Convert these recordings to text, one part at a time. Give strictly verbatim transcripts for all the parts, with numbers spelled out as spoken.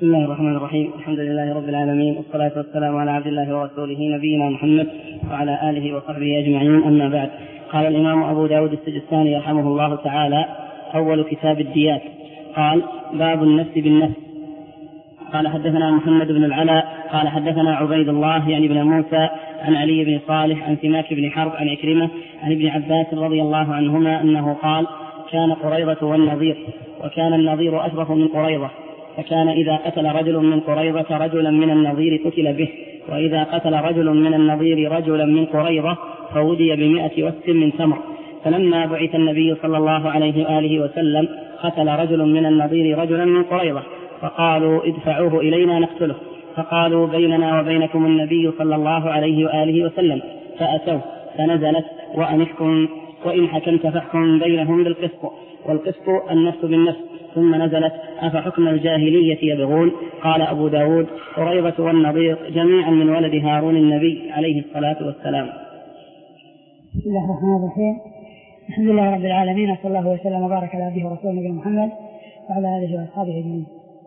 بسم الله الرحمن الرحيم. الحمد لله رب العالمين، والصلاة والسلام على عبد الله ورسوله نبينا محمد وعلى آله وصحبه أجمعين، أما بعد. قال الإمام أبو داود السجستاني رحمه الله تعالى: أول كتاب الديات. قال: باب النفس بالنفس. قال: حدثنا محمد بن العلاء قال: حدثنا عبيد الله يعني بن موسى عن علي بن صالح عن سماك بن حرب عن عكرمة عن ابن عباس رضي الله عنهما أنه قال: كان قريظة والنضير، وكان النضير أشرف من قريظة، فكان إذا قتل رجل من قريظة رجلا من النضير قتل به، وإذا قتل رجل من النضير رجلا من قريظة فودي بمئة وسق من تمر. فلما بعث النبي صلى الله عليه وآله وسلم قتل رجل من النضير رجلا من قريظة، فقالوا: ادفعوه إلينا نقتله. فقالوا: بيننا وبينكم النبي صلى الله عليه وآله وسلم. فأتوه فنزلت: وأن احكم وإن حكمت فاحكم بينهم بالقسط، والقسط النفس بالنفس. ثم نزلت: أفحكم الجاهلية يبغون. قال أبو داود: قريظة والنضير جميعا من ولد هارون النبي عليه الصلاة والسلام. بسم الله الرحمن الرحيم. الحمد لله رب العالمين، صلى الله وسلم وبارك على عبده ورسوله نبينا محمد وعلى آله وأصحابه أجمعين.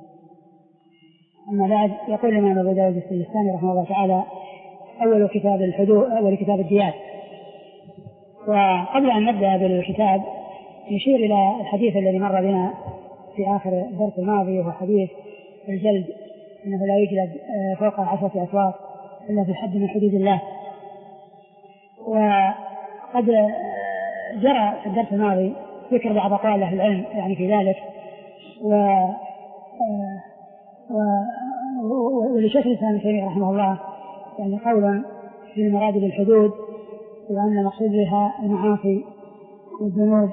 أما بعد، يقول الإمام أبو داود السجستاني رحمه الله تعالى: أول كتاب الحدود، أول كتاب الديات. وقبل أن نبدأ بالكتاب نشير إلى الحديث الذي مر بنا في آخر الدرس الماضي، وهو حديث الجلد، أنه لا يجلد فوق عشرة أسواق إلا في حد من حدود الله. وقد جرى في الدرس الماضي ذكر بعض أقوال أهل العلم يعني في ذلك، و ولشيخ الإسلام ابن تيمية رحمه الله يعني قولا في المراد بالحدود، وأن المقصود بها المعاصي والذنوب،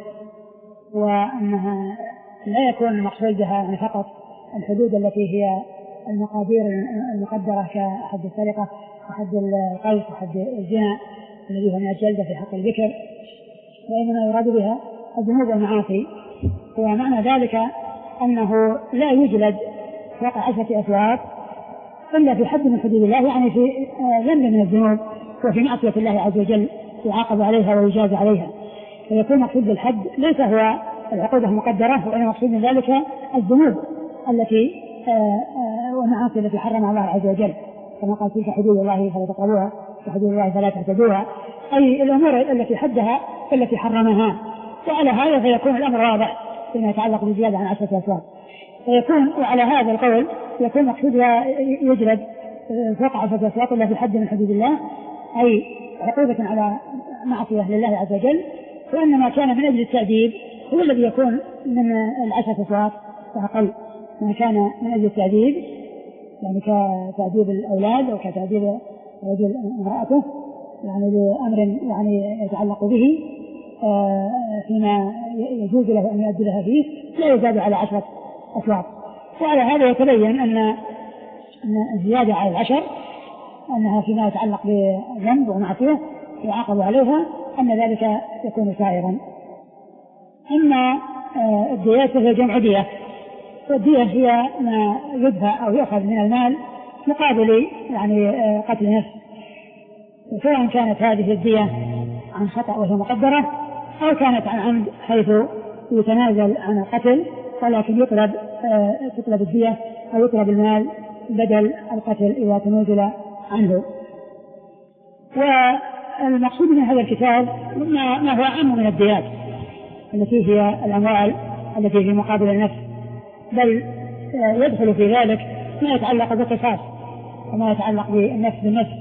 وأنها لا يكون المقصود بها يعني فقط الحدود التي هي المقادير المقدرة كحد السرقة وحد القذف وحد الزنا الذي هو من الجلدة في حق الذكر، وإنما يراد بها الذنوب والمعاصي. ومعنى ذلك أنه لا يجلد فوق عشرة أسواق إلا في حد من حدود الله، يعني في ذنب من الذنوب وفي معصية الله عز وجل يعاقب عليها ويجاز عليها. فيكون مقصود بالحد ليس هو العقوبة المقدرة، وإنما مقصود من ذلك الذنوب التي والمعاصي التي حرمها الله عز وجل، كما قال: تلك حدود الله فلا تقربوها وحدود الله فلا تعتدوها، أي الأمور التي حدها التي حرمها. وعلى هذا فيكون الأمر واضح فيما يتعلق بالزيادة عن عشرة أسواق. فيكون وعلى هذا القول يكون مقصودها يجلد فوق عشرة أسواق إلا في حد من حدود الله، أي عقوبة على معصية لله عز وجل. وأن ما كان من أجل التأديب هو الذي يكون من العشرة أسواق فأقل. ما كان من أجل التأديب يعني كتأديب الأولاد أو كتأديب رجل امرأته يعني لأمر يعني يتعلق به فيما يجوز له أن يؤدي لها فيه لا يزاد على عشرة أسواق. وعلى هذا يتبين أن الزيادة على العشر أنها فيما يتعلق بذنب ومعصية يعاقب عليها، أن ذلك يكون سائرا. أما الديات فهي جمع دية، والدية هي ما يدفع أو يؤخذ من المال مقابل يعني قتل نفس، سواء كانت هذه الدية عن خطأ وهي مقدرة، أو كانت عن عمد حيث يتنازل عن القتل ولكن يطلب تطلب الدية أو يطلب المال بدل القتل إذا تنازل عنه. والمقصود من هذا الكتاب ما هو أعم من الديات التي هي الأموال التي في مقابل النفس، بل يدخل في ذلك ما يتعلق بالقصاص وما يتعلق بالنفس بالنفس.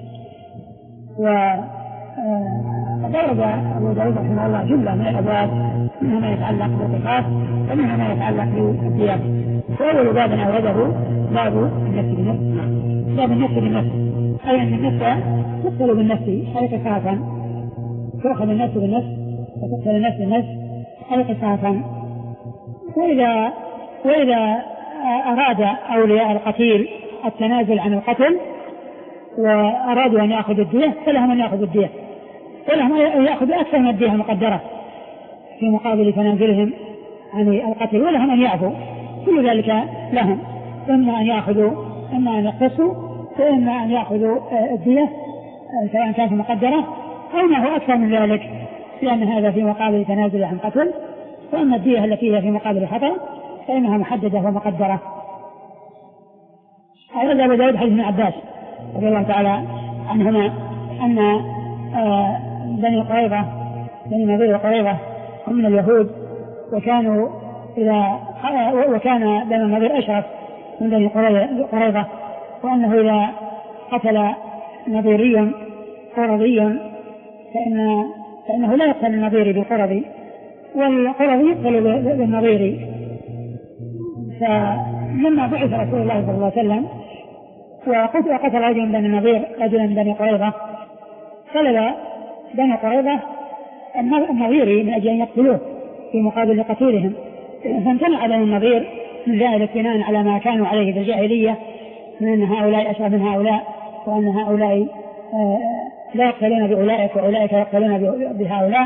وضرب أبو داود رحمه الله جملة من الأبواب منها ما يتعلق بالقصاص ومنها ما يتعلق بالديات. فأول باب أورده باب النفس بالنفس. باب النفس بالنفس أي أن النفس تقتل بالنفس أي قصاصا، تأخذ النفس بالنفس وتقتل النفس بالنفس أي قصاصا. وإذا وإذا أراد أولياء القتيل التنازل عن القتل وأرادوا أن يأخذوا الدية فلهم أن يأخذوا الدية، ولهم أن يأخذوا أكثر من الدية المقدرة في مقابل تنازلهم عن القتل، ولهم أن يعفوا. كل ذلك لهم، إما أن يأخذوا إما أن يقتصوا وإما أن يأخذوا الدية سواء كانت مقدرة أو ما هو أكثر من ذلك، لأن هذا في مقابل تنازل عن قتل. وأما الدية التي هي في مقابل خطأ فإنها محددة ومقدرة. أورد أبو داود حديث ابن عباس رضي الله تعالى عنهما أن بني قريظة بني نضير وقريظة هم من اليهود، وكانوا إذا وكان بني النضير أشرف من بني قريظة، وأنه إذا قتل نضيريا قرظيا فإن فإنه لا يقتل النضيري بالقرظي، والقرظي يقتل بالنضيري. فلما بعث رسول الله صلى الله عليه وسلم وقتل رجل بني النضير رجلا من بني قريظة، طلب بني قريظة النضيري من أجل أن يقتلوه في مقابل قتيلهم، فامتنع بني النضير من ذلك بناء على ما كانوا عليه في الجاهلية من أن هؤلاء أشرف من هؤلاء، وأن هؤلاء لا يقتلون بأولئك وأولئك يقتلون بهؤلاء،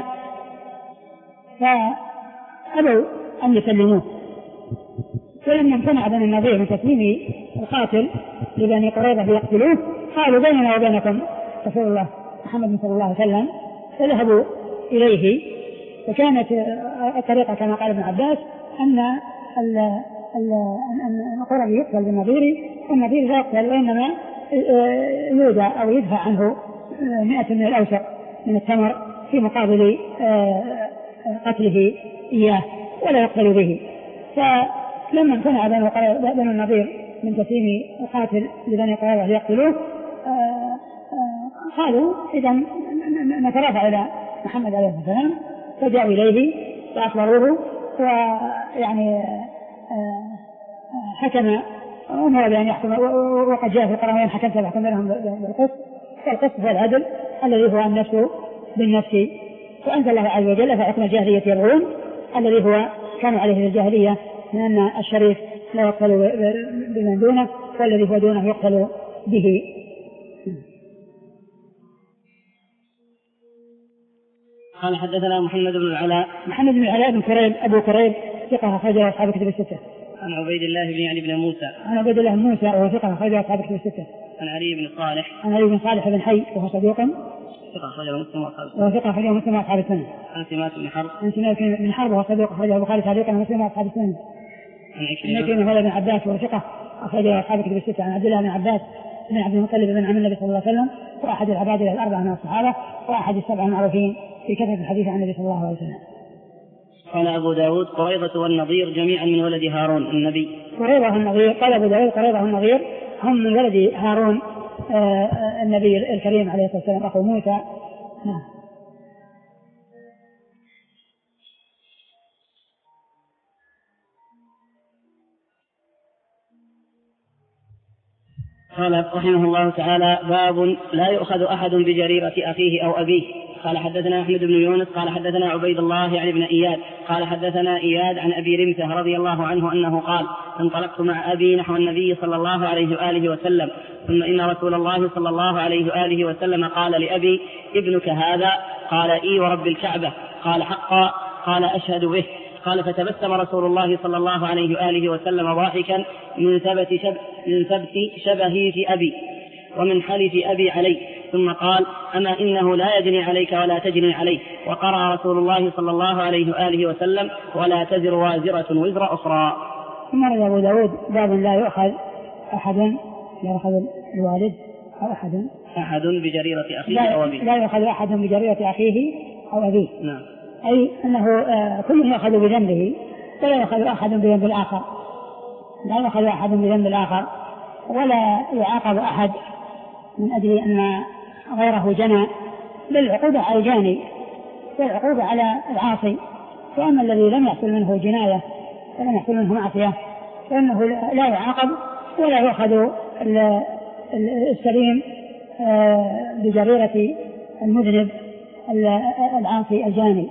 فأبوا أن يسلموه. ولما امتنع بني النضير من تسليم القاتل لبني قريظة ليقتلوه، قالوا بيننا وبينكم رسول الله محمد صلى الله عليه وسلم، فذهبوا إليه. وكانت الطريقة كما قال ابن عباس أن القرظي يقتل بالنضيري، والنضير لا يقتل وإنما يودع أو يدفع عنه مئة من الأوسق من التمر في مقابل قتله إياه ولا يقتل به. فلما امتنع بنو النضير من تسليم القاتل لبني قريظة ليقتلوه، قالوا إذا نترافع إلى محمد عليه الصلاة والسلام، فجاءوا إليه فأخبروه، ويعني حكم أمر بأن يحكم، وقد جاء في القرآن حكمت فاحكم بينهم بالقسط، فالقسط هو العدل الذي هو النفس بالنفس. وأنزل الله عز وجل فحكم الجاهلية يبغون الذي هو كانوا عليه في الجاهلية من أن الشريف لا يقتل بمن دونه والذي هو دونه يقتل به. قال حدثنا محمد بن العلاء محمد بن العلاء بن كريب أبو كريب ثقة أخرجه أصحاب الكتب الستة. عن عبيد الله بن يعني بن موسى عن عبيد الله بن موسى وهو ثقة أخرجه أصحاب الكتب الستة. عن علي بن صالح عن علي بن صالح بن حي وهو صديق ثقة أخرجه مسلم وأصحاب السنة. وهو ثقة أخرجه مسلم وأصحاب السنة. عن سماك بن حرب عن سماك بن حرب وهو صديق أخرجه البخاري تعليقا ومسلم وأصحاب السنة. عن عكرمة مولى بن عباس وهو ثقة أخرجه أصحاب الكتب الستة. عن عبد الله بن عباس بن عبد المطلب بن عم النبي صلى الله عليه وسلم، وأحد العبادلة الأربعة من الصحابة، وأحد السبعة المعروفين في كثرة الحديث عن النبي صلى الله عليه وسلم. قال أبو داود قريظة والنضير جميعا من ولد هارون النبي. قريظة والنضير قال أبو داود قريظة والنضير هم من ولد هارون آه النبي الكريم عليه الصلاة والسلام أخو موسى. نعم. قال رحمه الله تعالى: باب لا يؤخذ أحد بجريرة أخيه أو أبيه. قال حدثنا أحمد بن يونس قال حدثنا عبيد الله يعني بن إياد قال حدثنا إياد عن أبي رمثة رضي الله عنه أنه قال: انطلقت مع أبي نحو النبي صلى الله عليه وآله وسلم، ثم إن رسول الله صلى الله عليه وآله وسلم قال لأبي: ابنك هذا؟ قال: إي ورب الكعبة. قال: حقا؟ قال: أشهد به. قال: فتبسم رسول الله صلى الله عليه وآله وسلم ضاحكا من ثبت شب من ثبت شبهي في أبي ومن حلف أبي عليه، ثم قال: أما إنه لا يجني عليك ولا تجني عليه. وقرأ رسول الله صلى الله عليه وآله وسلم: ولا تزر وازرة وزر أخرى. ثم روى أبو داود باب لا يؤخذ أحد لا يؤخذ الوالد أو أحد أحد بجريرة أخيه أو أبيه لا يؤخذ أحد بجريرة أخيه أو أبيه. نعم. أي أنه آه كل يأخذ بذنبه ولا يأخذ أحد بذنب الآخر، لا يأخذ أحد بذنب الآخر ولا يعاقب أحد من أجل أن غيره جنى، بل العقوبة على الجاني والعقوبة على العاصي. وأما الذي لم يحصل منه جناية ولم يحصل منه معصية فإنه لا يعاقب ولا يأخذ السليم بجريرة المذنب العاصي الجاني.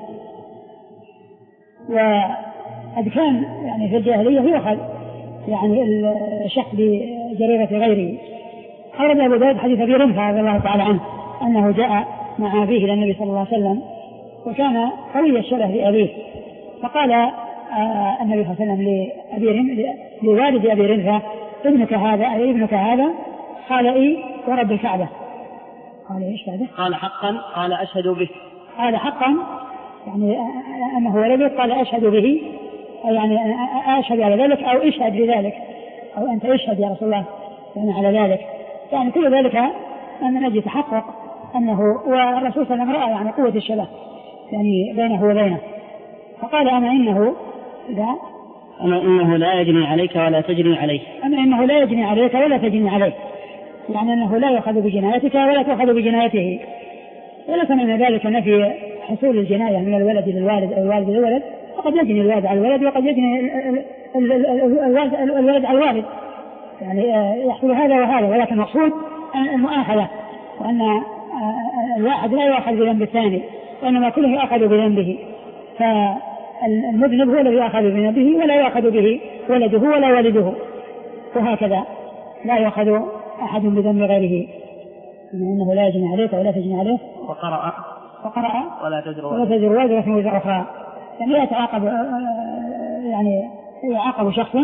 وقد كان يعني في الجاهلية يؤخذ يعني الشخص بجريرة غيره. أورد أبو داود حديث أبي رمثة رضي الله تعالى عنه أنه جاء مع أبيه إلى النبي صلى الله عليه وسلم وكان قوي الشبه لأبيه، فقال آه النبي صلى الله عليه وسلم لأبي لوالد أبي رمثة: ابنك هذا أي ابنك هذا؟ قال: إي ورب الكعبة. قال: إيش هذا؟ قال: حقا؟ قال: أشهد به. قال: حقا يعني أنه ولده. قال: أشهد به يعني أشهد على ذلك أو اشهد لذلك أو أنت اشهد يا رسول الله يعني على ذلك. يعني كل ذلك أن نجي تحقق أنه والرسول صلى الله عليه وسلم رأى يعني قوة الشبه يعني بينه وبينه، فقال أما إنه لا أما إنه لا يجني عليك ولا تجني عليه أما إنه لا يجني عليك ولا تجني عليه، يعني أنه لا يأخذ بجنايتك ولا تأخذ بجنايته. وليس من ذلك نفي حصول الجناية من الولد للوالد أو الوالد للولد، فقد يجني الوالد على الولد وقد يجني الولد على الوالد، يعني يحصل هذا وهذا، ولكن المقصود المؤاخذة، وأن الواحد لا يأخذ بذنب الثاني وإنما كله يأخذ بذنبه، فالمذنب هو الذي يأخذ بذنبه ولا يأخذ به ولده ولا والده، وهكذا لا يأخذ أحد بذنب غيره، إنه لا يجني عليك ولا تجني عليه. وقرأ وقرأ ولا تزر ولا تزر وازرة وزر أخرى، يعني لا يتعاقب يعني يعاقب شخص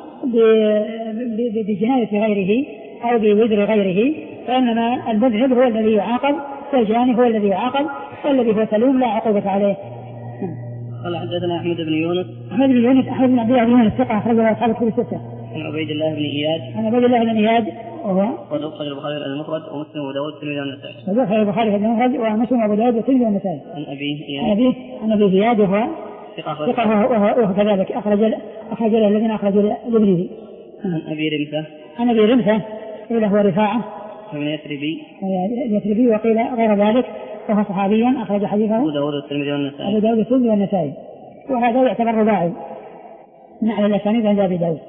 بجناية غيره أو بوزر غيره، فإنما المذنب هو الذي يعاقب والجاني هو الذي يعاقب والذي هو سلوم لا عقوبة عليه. قال حدثنا أحمد بن يونس أحمد بن يونس أحمد بن عبد الله بن يونس ثقة أخرجه أصحاب الكتب الستة. عن عبيد الله بن إياد عن عبيد الله بن إياد وهو صدوق البخاري المفرد ومسلم وداود والترمذي والنسائي. صدوق البخاري المفرد ومسلم وأبو داود والترمذي والنسائي. عن أبيه إياد عن أبيه عن أبيه إياد وهو ثقة وهو كذلك أخرج أخرج له الذين أخرجوا لابنه. عن أبي رمثة عن أبي رمثة قيل هو رفاعة من يثربي يثربي وقيل غير ذلك، وهو صحابي أخرج حديثه أبو داود والترمذي والنسائي. أبو داود والترمذي والنسائي، وهذا يعتبر رباعي من على الأسانيد عند أبي داود.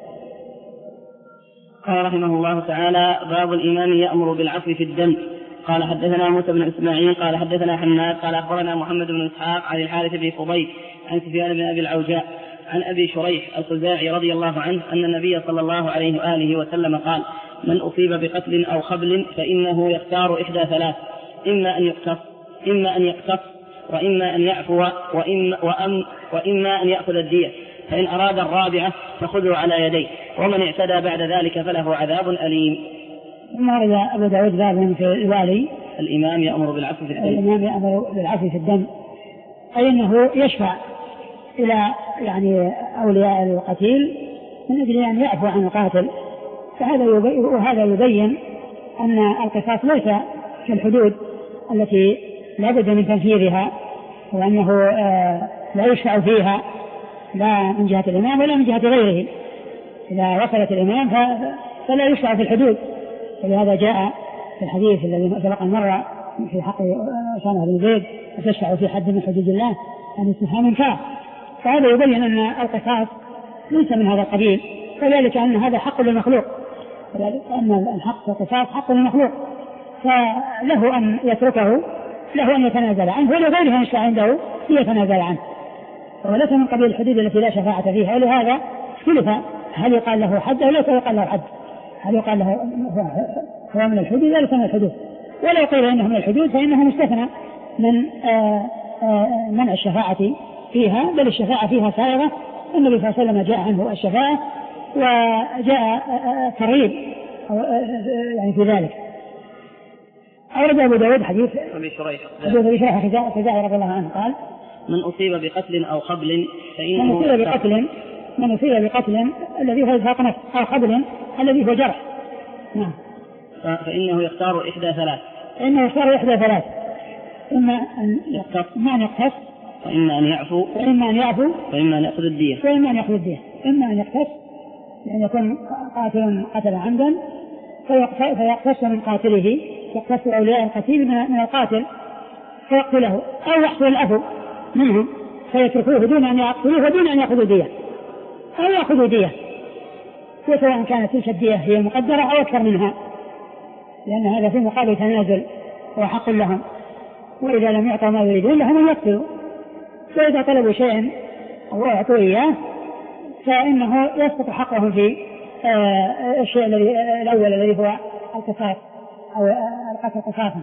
قال رحمه الله تعالى: باب الإمام يأمر بالعفو في الدم. قال حدثنا موسى بن إسماعيل قال حدثنا حماد قال أخبرنا محمد بن إسحاق عن الحارث بن فضيل عن سفيان بن أبي العوجاء عن أبي شريح الخزاعي رضي الله عنه أن النبي صلى الله عليه وآله وسلم قال: من أصيب بقتل أو خبل فإنه يختار إحدى ثلاث، إما أن يقتص إما أن يقتص وإما أن يعفو وإما, وأم وإما أن يأخذ الدية، فإن أراد الرابعة فخذوا على يديه، ومن اعتدى بعد ذلك فله عذاب أليم. ثم ورد أبو داود باب في الوالي الإمام يأمر بالعفو في الدم. الإمام يأمر بالعفو في الدم، أي أنه يشفع إلى يعني أولياء القتيل من أجل أن يعفو عن القاتل، فهذا يبين وهذا يبين أن القصاص ليس في الحدود التي لا بد من تنفيذها، وأنه آه لا يشفع فيها لا من جهة الإمام ولا من جهة غيره. إذا وصلت الإمام فلا يشفع في الحدود، ولهذا جاء في الحديث الذي سبق مرة في حق أسامة بن زيد: وتشفع في حد من حدود الله عن استفهام إنكار. فهذا يبين أن القصاص ليس من هذا القبيل، وذلك أن هذا حق للمخلوق، أن الحق في القصاص حق للمخلوق، فله أن يتركه، له أن يتنازل عنه، ولغيره يشفع عنده يتنازل عنه، وليس من قبيل الحدود التي لا شفاعة فيها. ولهذا اختلف هل يقال له حد أو لا يقال له حد، هل يقال له هو من الحدود أو ليس من الحدود. ولو قيل إنه من الحدود فإنه مستثنى من آآ آآ منع الشفاعة فيها، بل الشفاعة فيها سائغة. النبي صلى الله عليه وسلم جاء عنه الشفاعة وجاء ترغيب يعني في ذلك. أورد أبو داود حديث أبي شريح الخزاعي رضي الله عنه قال: من أصيب بقتل أو خبل فإنه من أصيب بقتل من أصيب بقتل الذي هو إزهاق نفس أو خبل الذي هو جرح نعم فإنه يختار إحدى ثلاث إنه يختار إحدى ثلاث إما أن يقتص إما أن يقتص وإما أن يعفو وإما أن يعفو وإما أن يأخذ الدية وإما أن يأخذ الدية إما أن يقتص يعني يكون قاتل قتل عمدا فيقتص من قاتله، يقتص أولياء القتيل من القاتل فيقتله، أو يحصل العفو منهم فيتركوه دون أن يقتلوه ودون أن يأخذوا دية، أو يأخذوا دية، وسواء كانت تلك الدية هي مقدرة أو أكثر منها، لأن هذا في مقابل تنازل وحق لهم، وإذا لم يعطوا ما يريدون لهم أن يقتلوا، وإذا طلبوا شيئا أو أعطوا إياه فإنه يسقط حقهم في آه الشيء الذي الأول الذي هو القصاص أو القتل قصاصا.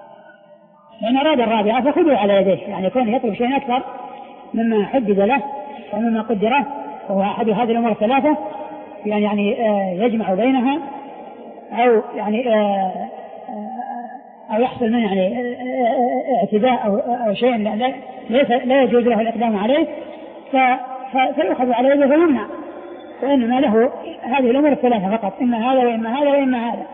وإن أراد الرابعة فخذوا على يديه، يعني يكون يطلب شيء أكثر مما حدد له ومما قدره، وهو أحد هذه الأمور الثلاثة، يعني يعني آه يجمع بينها أو يعني آه أو يحصل منه يعني اعتداء أو أو شيء لا لا يجوز له الإقدام عليه فيأخذ على يده فيمنع وإنما له هذه الأمور الثلاثة فقط، إما هذا وإما هذا وإما هذا.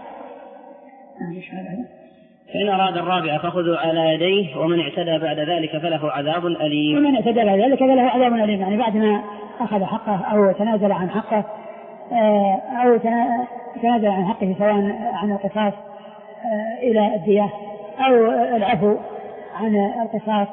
فإن أراد الرابع فخذوا على يديه، ومن اعتدى بعد ذلك فله عذاب أليم. ومن اعتدى بعد ذلك فله عذاب أليم، يعني بعد ما أخذ حقه أو تنازل عن حقه أو تنازل عن حقه سواء عن القصاص إلى الدية أو العفو عن القصاص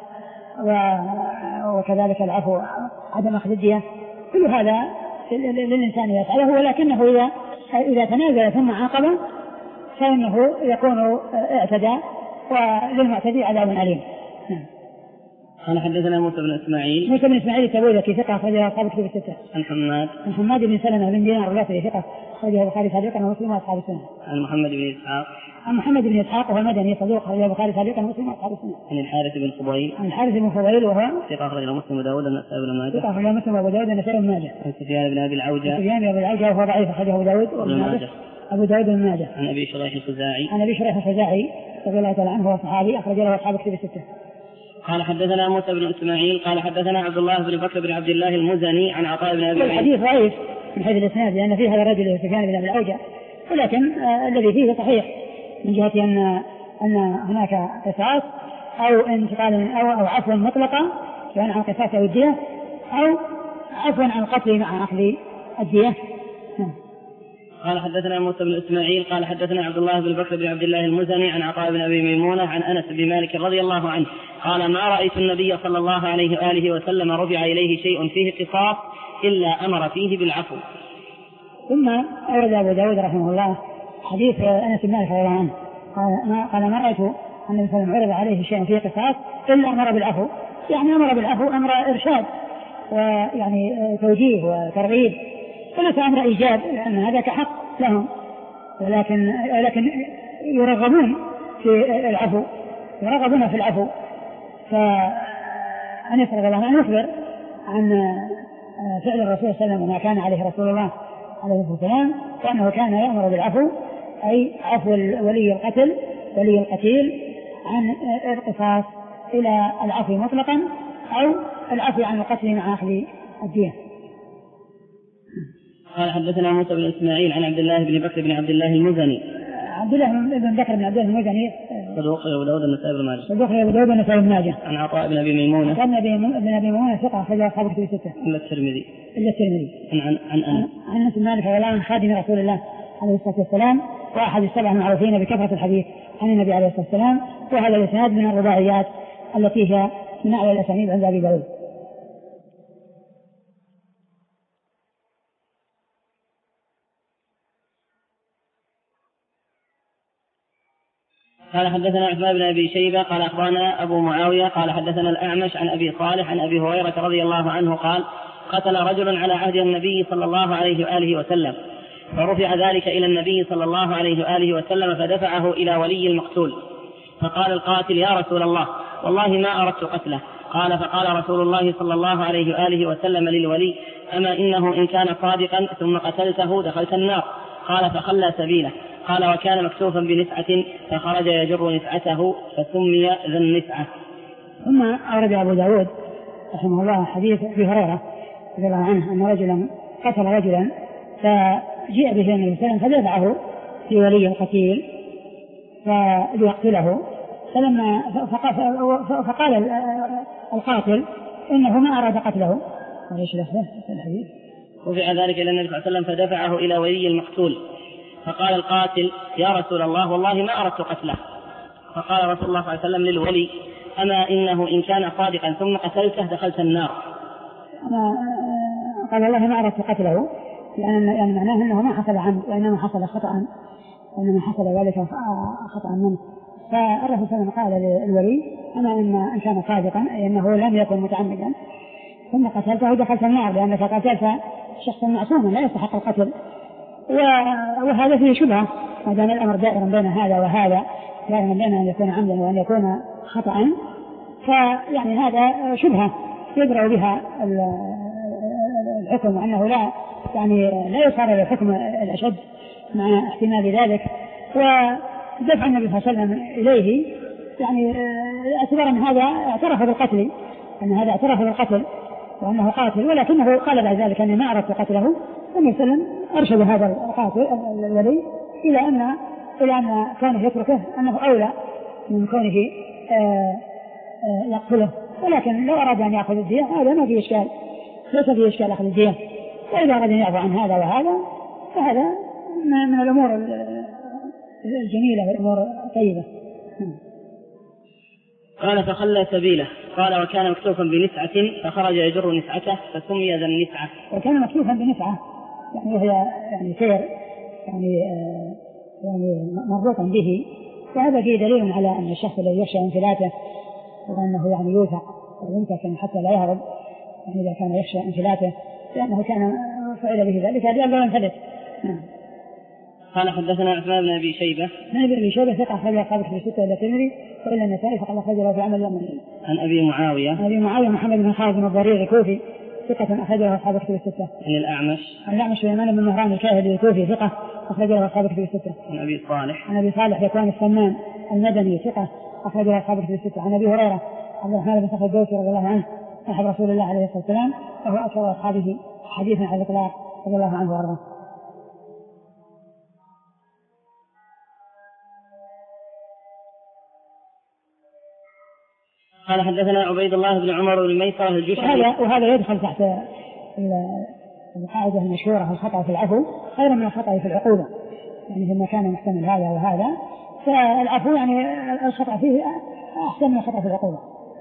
وكذلك العفو عدم أخذ الدية، كل هذا للإنسان يفعله، ولكنه إذا إذا تنازل ثم عاقب فإنه يكون اعتدى، وللمعتدي عذاب أليم. قال حدثنا موسى بن إسماعيل موسى بن إسماعيل التبوذكي ثقة أخرجه أصحاب الكتب الستة. عن حماد عن حماد بن سلمة بن دينار الرافعي ثقة أخرجه البخاري تعليقا ومسلم وأصحاب السنة. عن محمد بن إسحاق عن محمد بن إسحاق وهو المدني صدوق أخرجه البخاري تعليقا ومسلم وأصحاب السنة. عن الحارث بن فضيل عن الحارث بن فضيل وهو ثقة أخرجه مسلم وداود والنسائي بن ماجه. ثقة أخرجه مسلم وأبو داود والنسائي بن ماجه. عن سفيان بن أبي العوجة سفيان بن أبي العوجة وهو ضعيف أخرجه أبو داود وابن ماجه أبو داود بن ماجه. عن أبي شريح الخزاعي عن أبي شريح الخزاعي رضي الله تعالى عنه وصحابي أخرج له أصحاب الكتب الستة. قال حدثنا موسى بن إسماعيل قال حدثنا عبد الله بن بكر بن عبد الله المزني عن عطاء بن أبي العوجة. الحديث ضعيف من حيث الإسناد لأن فيه هذا الرجل سفيان بن أبي العوجة، ولكن آه الذي فيه صحيح من جهة أن أن هناك قصاص أو انتقال أو أو عفو مطلقا سواء عن قصاص أو الدية أو عفوا عن القتل مع أخذ الدية. قال حدثنا موسى بن إسماعيل قال حدثنا عبد الله بن بكر بن عبد الله المزني عن عطاء بن أبي ميمونة عن أنس بن مالك رضي الله عنه قال ما رأيت النبي صلى الله عليه وآله وسلم رفع إليه شيء فيه قصاص إلا أمر فيه بالعفو. ثم أورد أبو داود رحمه الله حديث أنس بن مالك رضي الله عنه قال ما رأيت النبي صلى الله عليه وسلم عرض عليه شيء فيه قصاص إلا أمر بالعفو، يعني أمر بالعفو أمر إرشاد ويعني توجيه وترغيب، وليس أمر إيجاب لأن هذا كحق لهم، ولكن لكن يرغبون في العفو يرغبون في العفو. فأن يفرغ الله أن يخبر عن فعل الرسول صلى الله عليه وسلم وما كان عليه رسول الله عليه الصلاة والسلام، وأنه كان يأمر بالعفو أي عفو ولي القتل ولي القتيل عن القصاص إلى العفو مطلقا أو العفو عن القتل مع أخذ الدية. قال حدثنا موسى بن إسماعيل عن عبد الله بن بكر بن عبد الله المزني. عبد الله بن بكر بن عبد الله المزني صدوق أبو داود والنسائي بن ماجه. صدوق أبو داود والنسائي بن ماجه. عن عطاء بن أبي ميمونة. عن أبي بن أبي ميمونة ثقة أخرج أصحاب الكتب الستة. إلا الترمذي. إلا الترمذي. عن عن عن عن عن أنس بن مالك رضي الله عنه خادم رسول الله عليه الصلاة والسلام وأحد السبع المعروفين بكثرة الحديث عن النبي عليه الصلاة والسلام، وهذا الإسناد من الرباعيات التي هي من أعلى الأسانيد عند أبي داود. قال حدثنا عثمان بن أبي شيبة قال أخبرنا أبو معاوية قال حدثنا الأعمش عن أبي صالح عن أبي هريرة رضي الله عنه قال قتل رجل على عهد النبي صلى الله عليه وآله وسلم، فرفع ذلك إلى النبي صلى الله عليه وآله وسلم فدفعه إلى ولي المقتول، فقال القاتل يا رسول الله والله ما أردت قتله. قال فقال رسول الله صلى الله عليه وآله وسلم للولي أما إنه إن كان صادقا ثم قتلته دخلت النار. قال فخلى سبيله. قال وكان مكتوفا بنسعة فخرج يجر نسعته فسمي ذا النسعة. ثم أورد أبو داود رحمه الله حديث أبي هريرة رضي الله عنه أن رجلا قتل رجلا فجيء به النبي صلى الله عليه وسلم فدفعه لولي القتيل فليقتله، فلما فقال القاتل إنه ما أراد قتله. وليش له الحديث؟ رفع ذلك إلى النبي صلى الله عليه وسلم فدفعه إلى ولي المقتول، فقال القاتل يا رسول الله والله ما أردت قتله. فقال رسول الله صلى الله عليه وسلم للولي أما إنه إن كان صادقا ثم قتلته دخلت النار. قال والله ما أردت قتله، يعني, يعني معناه أنه ما حصل عمد وإنما حصل خطأ، وإنما حصل ذلك خطأ منه. فالرسول صلى الله عليه وسلم قال للولي أما إن كان صادقا أي أنه لم يكن متعمدا ثم قتلته دخلت النار، لأنك قتلت شخصا معصوما لا يستحق القتل، وهذا فيه شبهة ما دام الأمر دائرا بين هذا وهذا، دائرا بين أن يكون عمدا وأن يكون خطأ، فيعني هذا شبهة يدرأ بها الحكم، وأنه لا يعني لا يصار إلى الحكم الأشد مع احتمال ذلك. ودفع النبي صلى الله عليه وسلم إليه يعني اعتبارا هذا اعترف بالقتل، أن هذا اعترف بالقتل وأنه قاتل، ولكنه قال بعد ذلك أني ما أردت قتله، النبي صلى الله عليه وسلم أرشد هذا القاتل الولي إلى أن إلى أن كونه يتركه أنه أولى من كونه يقتله، ولكن لو أراد أن يأخذ الدية هذا ما فيه إشكال، ليس فيه إشكال أخذ الدية. وإذا أراد أن يعفو عن هذا وهذا فهذا من الأمور الجميلة والأمور الطيبة. قال فخلى سبيله. قال وكان مكتوفا بنسعة فخرج يجر نسعته فسمي ذا النسعة. وكان مكتوفا بنسعة يعني وهي يعني سير يعني آه يعني مربوطا به، وهذا فيه دليل على أن الشخص الذي يخشى انفلاته وأنه يعني يوثق ويمسك حتى لا يهرب، يعني إذا كان يخشى انفلاته لأنه كان فعل به ذلك هذا لا ينفلت. قال حدثنا عثمان بن أبي شيبة. بن أبي شيبة ثقة أخرج أصحابه في الستة إلى الترمذي وإلا النسائي فقد أخرج له في عمل يوم الليل. عن أبي معاوية. عن أبي معاوية محمد بن خالد بن الضرير الكوفي ثقة أخرج له أصحابه في الستة. عن الأعمش. عن الأعمش سليمان بن مهران الكاهلي الكوفي ثقة أخرج له أصحابه في الستة. عن أبي صالح. عن أبي صالح ذكوان السمان المدني ثقة أخرج له أصحابه في الستة. عن أبي هريرة عبد الرحمن بن صخر الدوسي رضي الله عنه صاحب رسول الله عليه الصلاة والسلام وهو أكثر أصحابه حديثا على الإطلاق رضي الله عنه وأرضاه. قال حدثنا عبيد الله بن عمر بن ميسرة الجشعي. وهذا, وهذا يدخل تحت القاعدة المشهورة الخطأ في العفو خير من الخطأ في العقوبة، يعني لما كان محتمل هذا وهذا فالعفو يعني الخطأ فيه أحسن من الخطأ في العقوبة.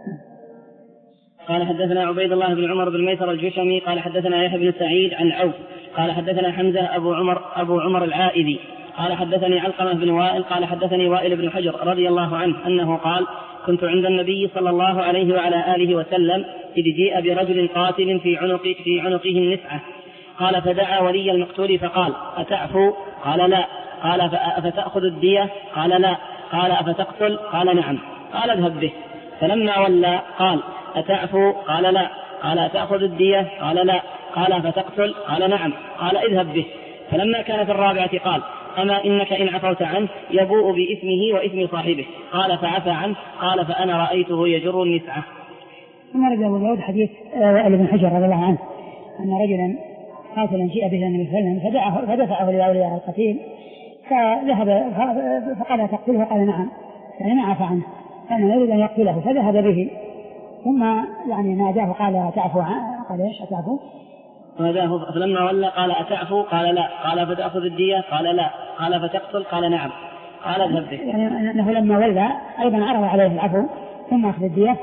قال حدثنا عبيد الله بن عمر بن ميسرة الجشمي قال حدثنا يحيى بن سعيد عن عوف قال حدثنا حمزة أبو عمر أبو عمر العائذي قال حدثني علقمة بن وائل قال حدثني وائل بن حجر رضي الله عنه أنه قال كنت عند النبي صلى الله عليه وعلى آله وسلم إذ جيء برجل قاتل في عنق في عنقه النسعة قال فدعا ولي المقتول فقال أتعفو؟ قال لا. قال أفتأخذ الدية؟ قال لا. قال أفتقتل؟ قال نعم. قال اذهب به. فلما ولى قال أتعفو؟ قال لا. قال أتأخذ الدية؟ قال لا. قال أفتقتل؟ قال نعم. قال اذهب به. فلما كان في الرابعة قال أما إنك إن عفوت عنه يبوء بإثمه وإثم صاحبه. قال فعفى عنه. قال فأنا رأيته يجر النسعة. ثم رجع أبو داود حديث وائل بن حجر رضي الله عنه أن رجلا قاتلا جيء به النبي صلى الله عليه وسلم فدعه فدفعه لأولياء القتيل فذهب فقال تقتله؟ قال نعم. يعني ما عفى عنه كان يريد أن يقتله فذهب به ثم يعني ناداه قال تعفو عنه؟ قال ايش أتعفو؟ فناداه فلما ولى قال أتعفو؟ قال لا. قال فتأخذ الدية؟ قال لا. قال فتقتل؟ قال نعم. قال اذهب به. يعني أنه لما ولى أيضا عرض عليه العفو ثم أخذ الدية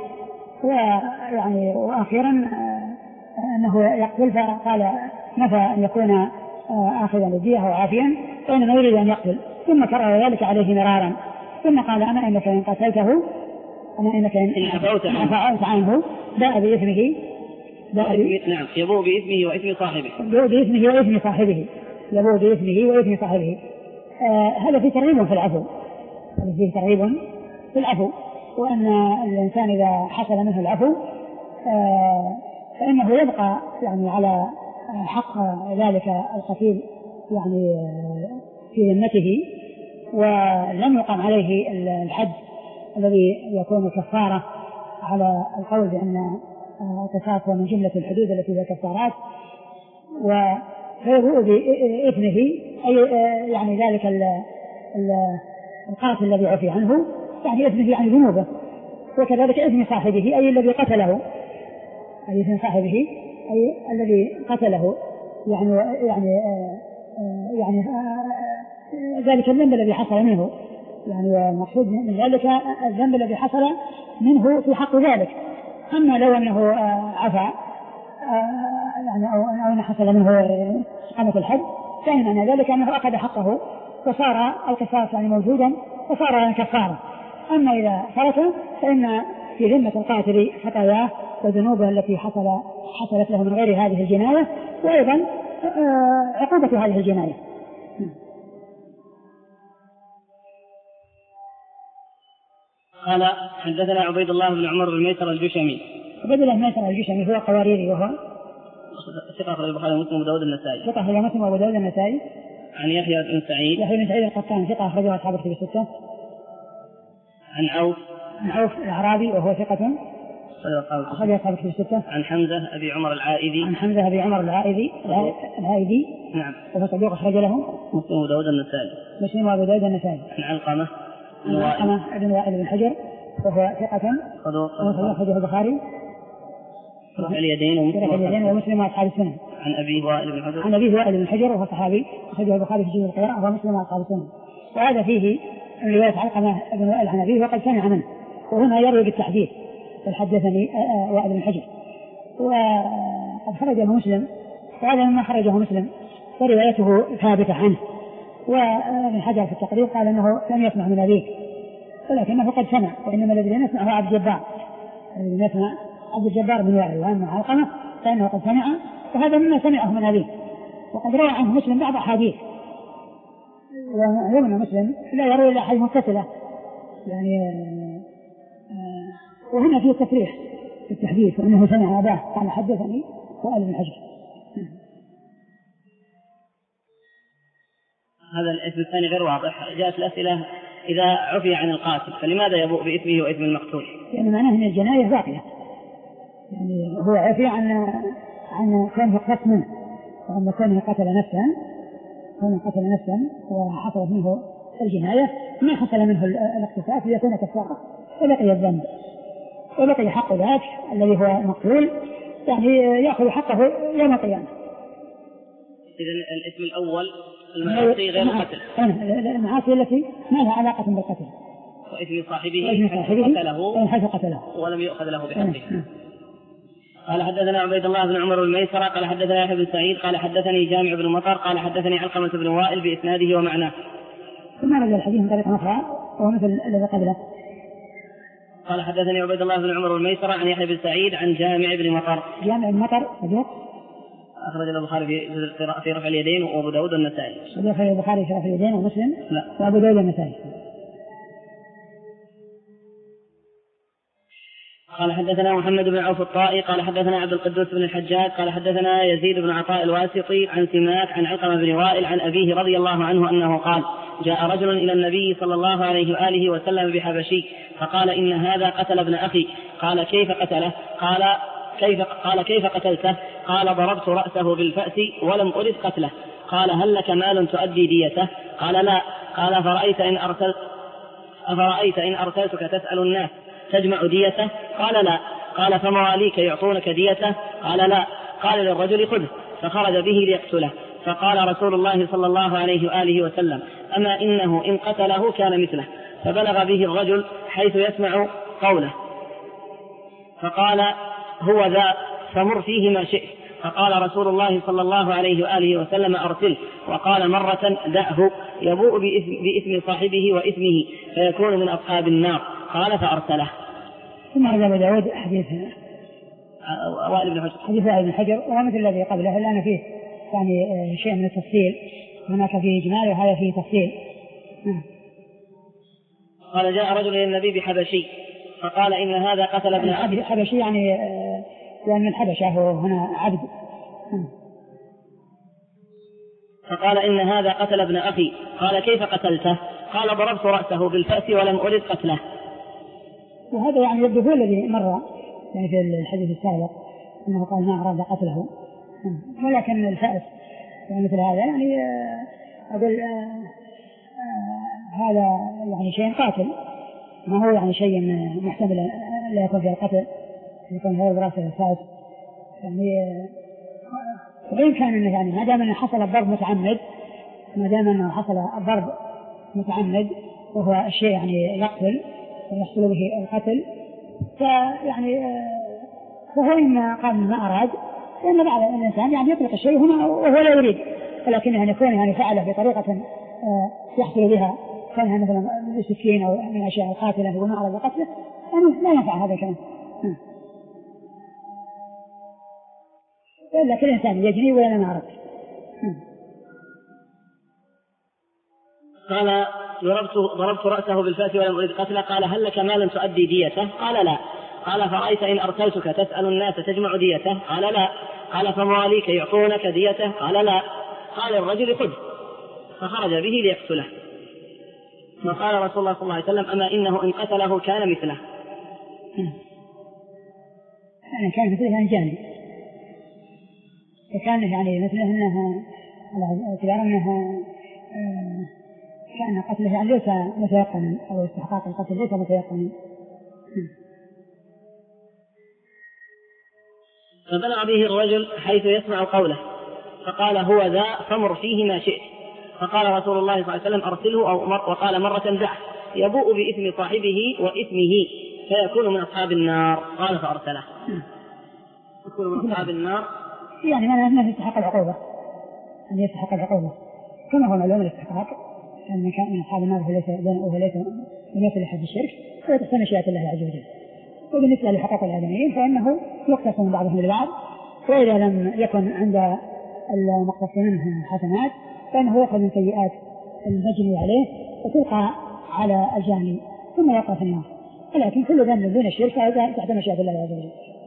ويعني وأخيرا أنه يقتل فقال نفى أن يكون آخذا للدية وعافيا وإنما يريد أن يقتل ثم كرر ذلك عليه مرارا ثم قال أما إنك إن قتلته أما إنك إن عفوت عنه, عنه باء بإثمه نعم يبوء بإثمه وإثم صاحبه يبوء بإثمه وإثم صاحبه يبوء بإثمه وإثم صاحبه. آه هذا فيه ترغيب في العفو، هذا فيه ترغيب في العفو وأن الإنسان إذا حصل منه العفو آه فإنه يبقى يعني على حق ذلك القتيل يعني في ذمته ولم يقام عليه الحد الذي يكون كفارة على القول بأن القصاص من جملة الحدود التي هي كفارات ويبوء بإثمه أي يعني ذلك القاتل الذي عفي عنه يعني إثمه يعني ذنوبه وكذلك إثم صاحبه أي الذي قتله أي إثم صاحبه أي الذي قتله يعني يعني يعني ذلك الذنب الذي حصل منه يعني المقصود من ذلك الذنب الذي حصل منه في حق ذلك. أما لو أنه عفا يعني أو أنه حصل منه إقامة الحد كان معنى ذلك أنه أخذ حقه وصار القصاص يعني موجودا وصار كفارة. أما إذا ترك فإن في ذمة القاتل خطاياه وذنوبه التي حصل حصلت له من غير هذه الجناية وأيضا عقوبة هذه الجناية. قال حدثنا عبيد الله بن عمر بن ميسرة الجشمي. عبيد الله بن ميسرة الجشمي هو قواريري وهو ثقة أخرج البخاري ومسلم وأبو داود النسائي. ثقة أخرج مسلم وأبو داود النسائي. عن يحيى بن سعيد. يحيى بن سعيد القطان ثقة أخرجه أصحاب الكتب الستة. عن عوف. عن عوف الأعرابي وهو ثقة أخرج أصحاب الكتب الستة. عن حمزة أبي عمر العائذي. عن حمزة أبي عمر العائذي العائذي. نعم. وهو صدوق أخرج له مسلم وأبو داود النسائي. مسلم وأبو داود النسائي. عن علقمة. عن علقمة بن وائل بن حجر وهو ثقة. صدوق. أخرجه البخاري. رفع اليدين ومسلم. ومسلم وأصحاب السنن. عن أبيه وائل بن حجر. عن أبيه وائل بن حجر وهو صحابي أخرجه البخاري في جزء القراءة ومسلم وأصحاب السنن. وهذا فيه من رواية علقمة بن وائل عن أبيه وقد سمع منه، وهنا يروي بالتحديث بل حدثني وائل بن حجر، وقد خرجه مسلم، وهذا مما خرجه مسلم وروايته ثابتة عنه. وابن حجر في التقريب قال أنه لم يسمع من أبيه ولكنه قد سمع، وإنما الذي لم يسمع هو عبد الجبار، الذي يسمع عبد الجبار بن وائل، وأما علقمة فإنه قد سمع، وهذا مما سمعه من أبيه. وقد روى عنه مسلم بعض أحاديث، ومعلوم أن مسلم لا يروي إلا أحاديث متصلة يعني، وهنا فيه تصريح في التحديث وأنه سمع أباه قال حدثني وائل بن حجر. هذا الاسم الثاني غير واضح. جاءت الأسئلة إذا عفي عن القاتل فلماذا يبوء بإثمه وإثم المقتول؟ يعني معناه أن الجناية باقية، يعني هو عفي عن عن كونه اقتص منه، وأن كونه قتل نفسا كونه قتل نفسا وحصلت منه الجناية ما حصل منه الاقتصاص ليكون كفارة، وبقي الذنب وبقي حق ذاك الذي هو مقتول، يعني يأخذ حقه يوم القيامة. إذن الاسم الأول المعاصي غير القتل. المعاصي التي ما لها علاقة بالقتل. وإثم صاحبه حيث قتله ولم يؤخذ له بحقه. قال حدثنا عبيد الله بن عمر الميسرة قال حدثنا يحيى بن سعيد قال حدثني جامع بن مطر قال حدثني علقمة بن وائل بإسناده ومعناه. ثم رجع الحديث من طريقة أخرى وهو مثل الذي قبله. قال حدثني عبيد الله بن عمر الميسرة عن يحيى بن سعيد عن جامع بن مطر. جامع بن مطر صدوق أخرج البخاري في رفع اليدين وأبو داود النسائي. أخرج البخاري في رفع اليدين ومسلم لا وأبو داود النسائي. قال حدثنا محمد بن عوف الطائي قال حدثنا عبد القدوس بن الحجاج قال حدثنا يزيد بن عطاء الواسطي عن سماك عن علقمة بن وائل عن أبيه رضي الله عنه أنه قال جاء رجل إلى النبي صلى الله عليه وآله وسلم بحبشي فقال إن هذا قتل ابن أخي. قال كيف قتله؟ قال كيف, قال كيف قتلته؟ قال ضربت رأسه بالفأس ولم أرد قتله. قال هل لك مال تؤدي ديته؟ قال لا. قال فرأيت إن أرسلت أفرأيت إن أرسلتك تسأل الناس تجمع ديته؟ قال لا. قال فمواليك يعطونك ديته؟ قال لا. قال للرجل خذه، فخرج به ليقتله. فقال رسول الله صلى الله عليه وآله وسلم أما إنه إن قتله كان مثله. فبلغ به الرجل حيث يسمع قوله فقال هو ذا فمر فيه ما شئت. فقال رسول الله صلى الله عليه وآله وسلم أرسله. وقال مرة دعه يبوء بإثم صاحبه وإثمه فيكون من أصحاب النار. قال فأرسله. ثم رجع أبو داود حديث وائل بن حجر حديث وائل بن حجر وهو مثل الذي قبله الآن فيه يعني شيء من التفصيل، هناك فيه إجمال وهذا فيه تفصيل. قال جاء رجل إلى النبي بحبشي فقال إن هذا قتل ابن أخي. حبشي يعني يعني من حبشة هو هنا عبد. فقال إن هذا قتل ابن أخي. قال كيف قتلته؟ قال ضربت رأسه بالفأس ولم أرد قتله. وهذا يعني يبدو هو الذي مر يعني في الحديث السابق أنه قال ما أراد قتله، ولكن الفأس يعني مثل هذا يعني أقول هذا يعني شيء قاتل، ما هو يعني شيء محتمل لا يكون فيه القتل، يكون هذا براسه الفأس يعني. وإن كان إنه يعني ما دام أنه حصل الضرب متعمد ما دام أنه حصل الضرب متعمد وهو الشيء يعني يقتل ويحصل به القتل فيعني فهو إن قال ما أراد، لأن بعض الإنسان يعني يطلق الشيء هنا وهو لا يريد، ولكن يعني يكون يعني فعله بطريقة يحصل بها كانها مثلا بالسكين أو من أشياء القاتلة وما أراد قتله يعني لا ينفع هذا الكلام. إلا كل إنسان يجري ولا ما أراد. قال ضربت, ضربت رأسه بالفأس ولم أريد قتله. قال هل لك مال تؤدي ديته؟ قال لا. قال فرأيت إن أرسلتك تسأل الناس تجمع ديته؟ قال لا. قال فمواليك يعطونك ديته؟ قال لا. قال الرجل خذ، فخرج به ليقتله. فقال رسول الله صلى الله عليه وسلم أما إنه إن قتله كان مثله. يعني كان مثلها جاني، فكان يعني مثله أنها على اعتبار أنها كان قتله يعني ليس متيقنا أو استحقاق القتل ليس متيقنا. فبلغ به الرجل حيث يسمع قوله فقال هو ذا فمر فيه ما شئت، فقال رسول الله صلى الله عليه وسلم أرسله، أو مر وقال مرة دعه يبوء بإثم صاحبه وإثمه فيكون من أصحاب النار، قال فأرسله. يكون من أصحاب النار يعني ما أنه يستحق العقوبة، أن يستحق العقوبة كما هو معلوم الاستحقاق أن كان من أصحاب النار وليس وليس لم يصل لحد الشرك ويتحسن مشيئة الله عز وجل. وبالنسبة لحقوق الآدميين فإنه يقتصم بعضهم لبعض، وإذا لم يكن عند المقتص منه حسنات فإنه يأخذ من سيئات المجني عليه وتلقى على الجاني ثم يقع في النار، ولكن كل ذنب دون الشرك تحت مشيئة الله عز وجل.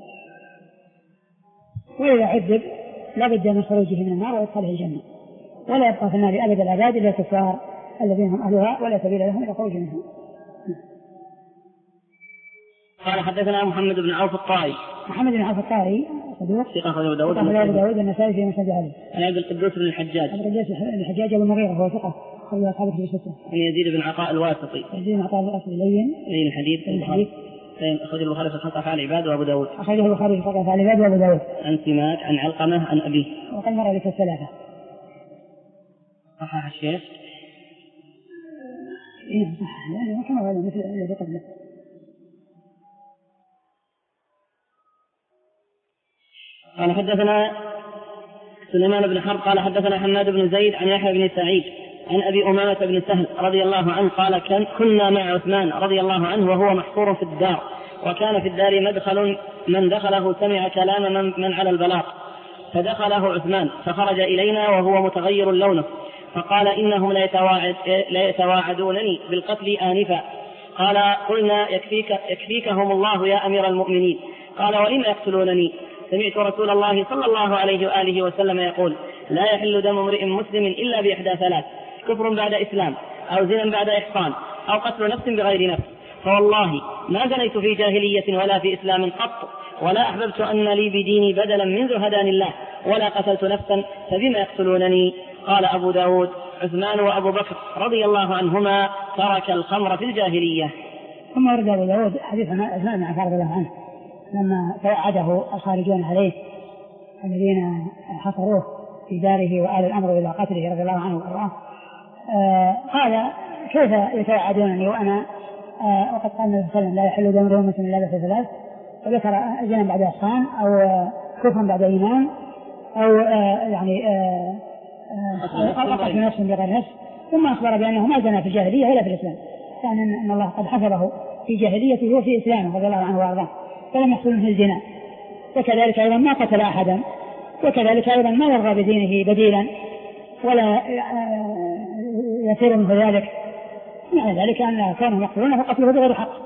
وإذا عذب لا بد من خروجه من النار ويدخله الجنة، ولا يبقى في النار أبد الأباد إلا الكفار الذين هم أهلها ولا سبيل لهم إلى خروج منها. قال حدثنا محمد بن عوف الطائي. محمد بن عوف الطائي صدوق ثقة أخرجه داود أبو داود النسائي في مسند علي. عن عبد القدوس بن الحجاج. عبد القدوس بن الحجاج أبو المغيرة هو ثقة أخرجه أصحابه في الستة. عن يزيد بن عطاء الواسطي. يزيد بن عطاء الواسطي لين لين الحديث. الحديث. أخرج البخاري في خلق أفعال العباد وأبو داود. أخرجه البخاري في خلق أفعال العباد وأبو داود. عن سماك عن علقمة عن أبيه. وقد مر بك الثلاثة. صحح الشيخ. إيه صح، يعني ما كان هذا مثل الذي قبله. قال حدثنا سليمان بن حرب قال حدثنا حماد بن زيد عن يحيى بن سعيد عن أبي أمامة بن سهل رضي الله عنه قال كنا مع عثمان رضي الله عنه وهو محصور في الدار، وكان في الدار مدخل من دخله سمع كلام من, من على البلاط، فدخله عثمان فخرج إلينا وهو متغير لونه، فقال إنهم ليتواعد ليتواعدونني بالقتل آنفا. قال قلنا يكفيك يكفيكهم الله يا أمير المؤمنين. قال ولم يقتلونني؟ سمعت رسول الله صلى الله عليه وآله وسلم يقول لا يحل دم امرئ مسلم إلا بإحدى ثلاث: كفر بعد إسلام، أو زنا بعد إحصان، أو قتل نفس بغير نفس. فوالله ما زنيت في جاهلية ولا في إسلام قط، ولا أحببت أن لي بديني بدلا منذ هداني الله، ولا قتلت نفسا، فبما يقتلونني؟ قال أبو داود عثمان وأبو بكر رضي الله عنهما ترك الخمر في الجاهلية. ثم ورد أبو داود حديث عثمان بن عفان رضي الله عنه لما توعده الخارجون عليه الذين حصروه في داره وآل الأمر إلى قتله رضي الله عنه وأرضاه، آه قال كيف يتوعدونني وأنا آه وقد قال النبي صلى الله عليه وسلم لا يحل دم امرئ مسلم إلا بإحدى ثلاث، وذكر زنا بعد إحصان أو آه كفر بعد إيمان أو آه يعني آه آه قتل نفس بغير نفس، ثم أخبر بأنه ما زنا في الجاهلية ولا في الإسلام، يعني أن الله قد حفظه في جاهليته وفي إسلامه رضي الله عنه وأرضاه فلم يحصل منه الزنا، وكذلك أيضا ما قتل أحدا، وكذلك أيضا ما يرغى بدينه بديلا ولا يثير منه ذلك، معنى ذلك أن كانوا يقتلونه فقتله بغير حق.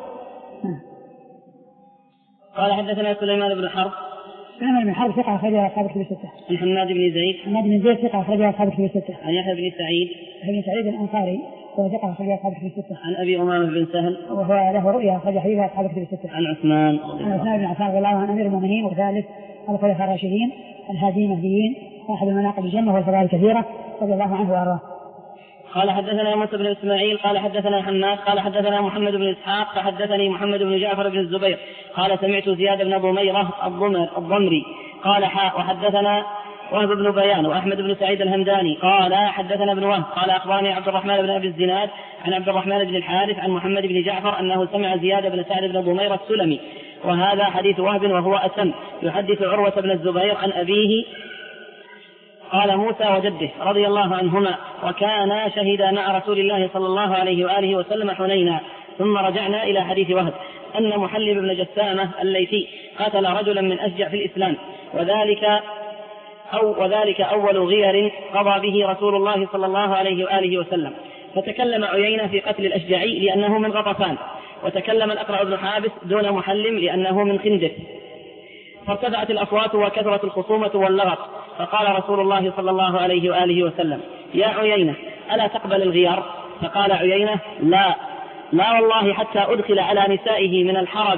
قال حدثنا سليمان بن حرب. سليمان بن حرب ثقة أخرجه أصحاب الكتب الستة. عن حماد بن زيد. حماد بن زيد ثقة أخرجه أصحاب الكتب الستة. عن يحيى بن سعيد. يحيى بن سعيد الأنصاري وهو ثقة أخرجه أصحاب الكتب الستة. عن أبي أمامة بن سهل وهو له رؤيا أخرج حديثه أصحاب الكتب الستة. عن عثمان. عن عثمان بن عفان رضي الله عنه أمير المؤمنين وثالث الخلفاء الراشدين الهاديين المهديين صاحب المناقب الجنة والفضائل الكثيرة رضي الله عنه وأرضاه. قال حدثنا موسى بن إسماعيل قال حدثنا حماد قال حدثنا محمد بن إسحاق فحدثني محمد بن جعفر بن الزبير قال سمعت زياد بن ضميرة الضمري قال حاء وحدثنا وهب بن بيان وأحمد بن سعيد الهمداني قال حدثنا ابن وهب قال أخبرني عبد الرحمن بن أبي الزناد عن عبد الرحمن بن الحارث عن محمد بن جعفر أنه سمع زياد بن سعد بن ضميرة السلمي، وهذا حديث وهب وهو أتم، يحدث عروة بن الزبير عن أبيه قال موسى وجده رضي الله عنهما وكانا شهدا مع رسول الله صلى الله عليه وآله وسلم حنينا. ثم رجعنا إلى حديث وهب أن محلب بن جسامة الليثي قتل رجلا من أشجع في الإسلام، وذلك أو وذلك أول غير قضى به رسول الله صلى الله عليه وآله وسلم. فتكلم عيينة في قتل الأشجعي لأنه من غطفان، وتكلم الأقرع بن حابس دون محلم لأنه من خندق. فارتفعت الأصوات وكثرت الخصومة واللغط، فقال رسول الله صلى الله عليه وآله وسلم يا عيينة ألا تقبل الغيار؟ فقال عيينة لا لا والله حتى أدخل على نسائه من الحرب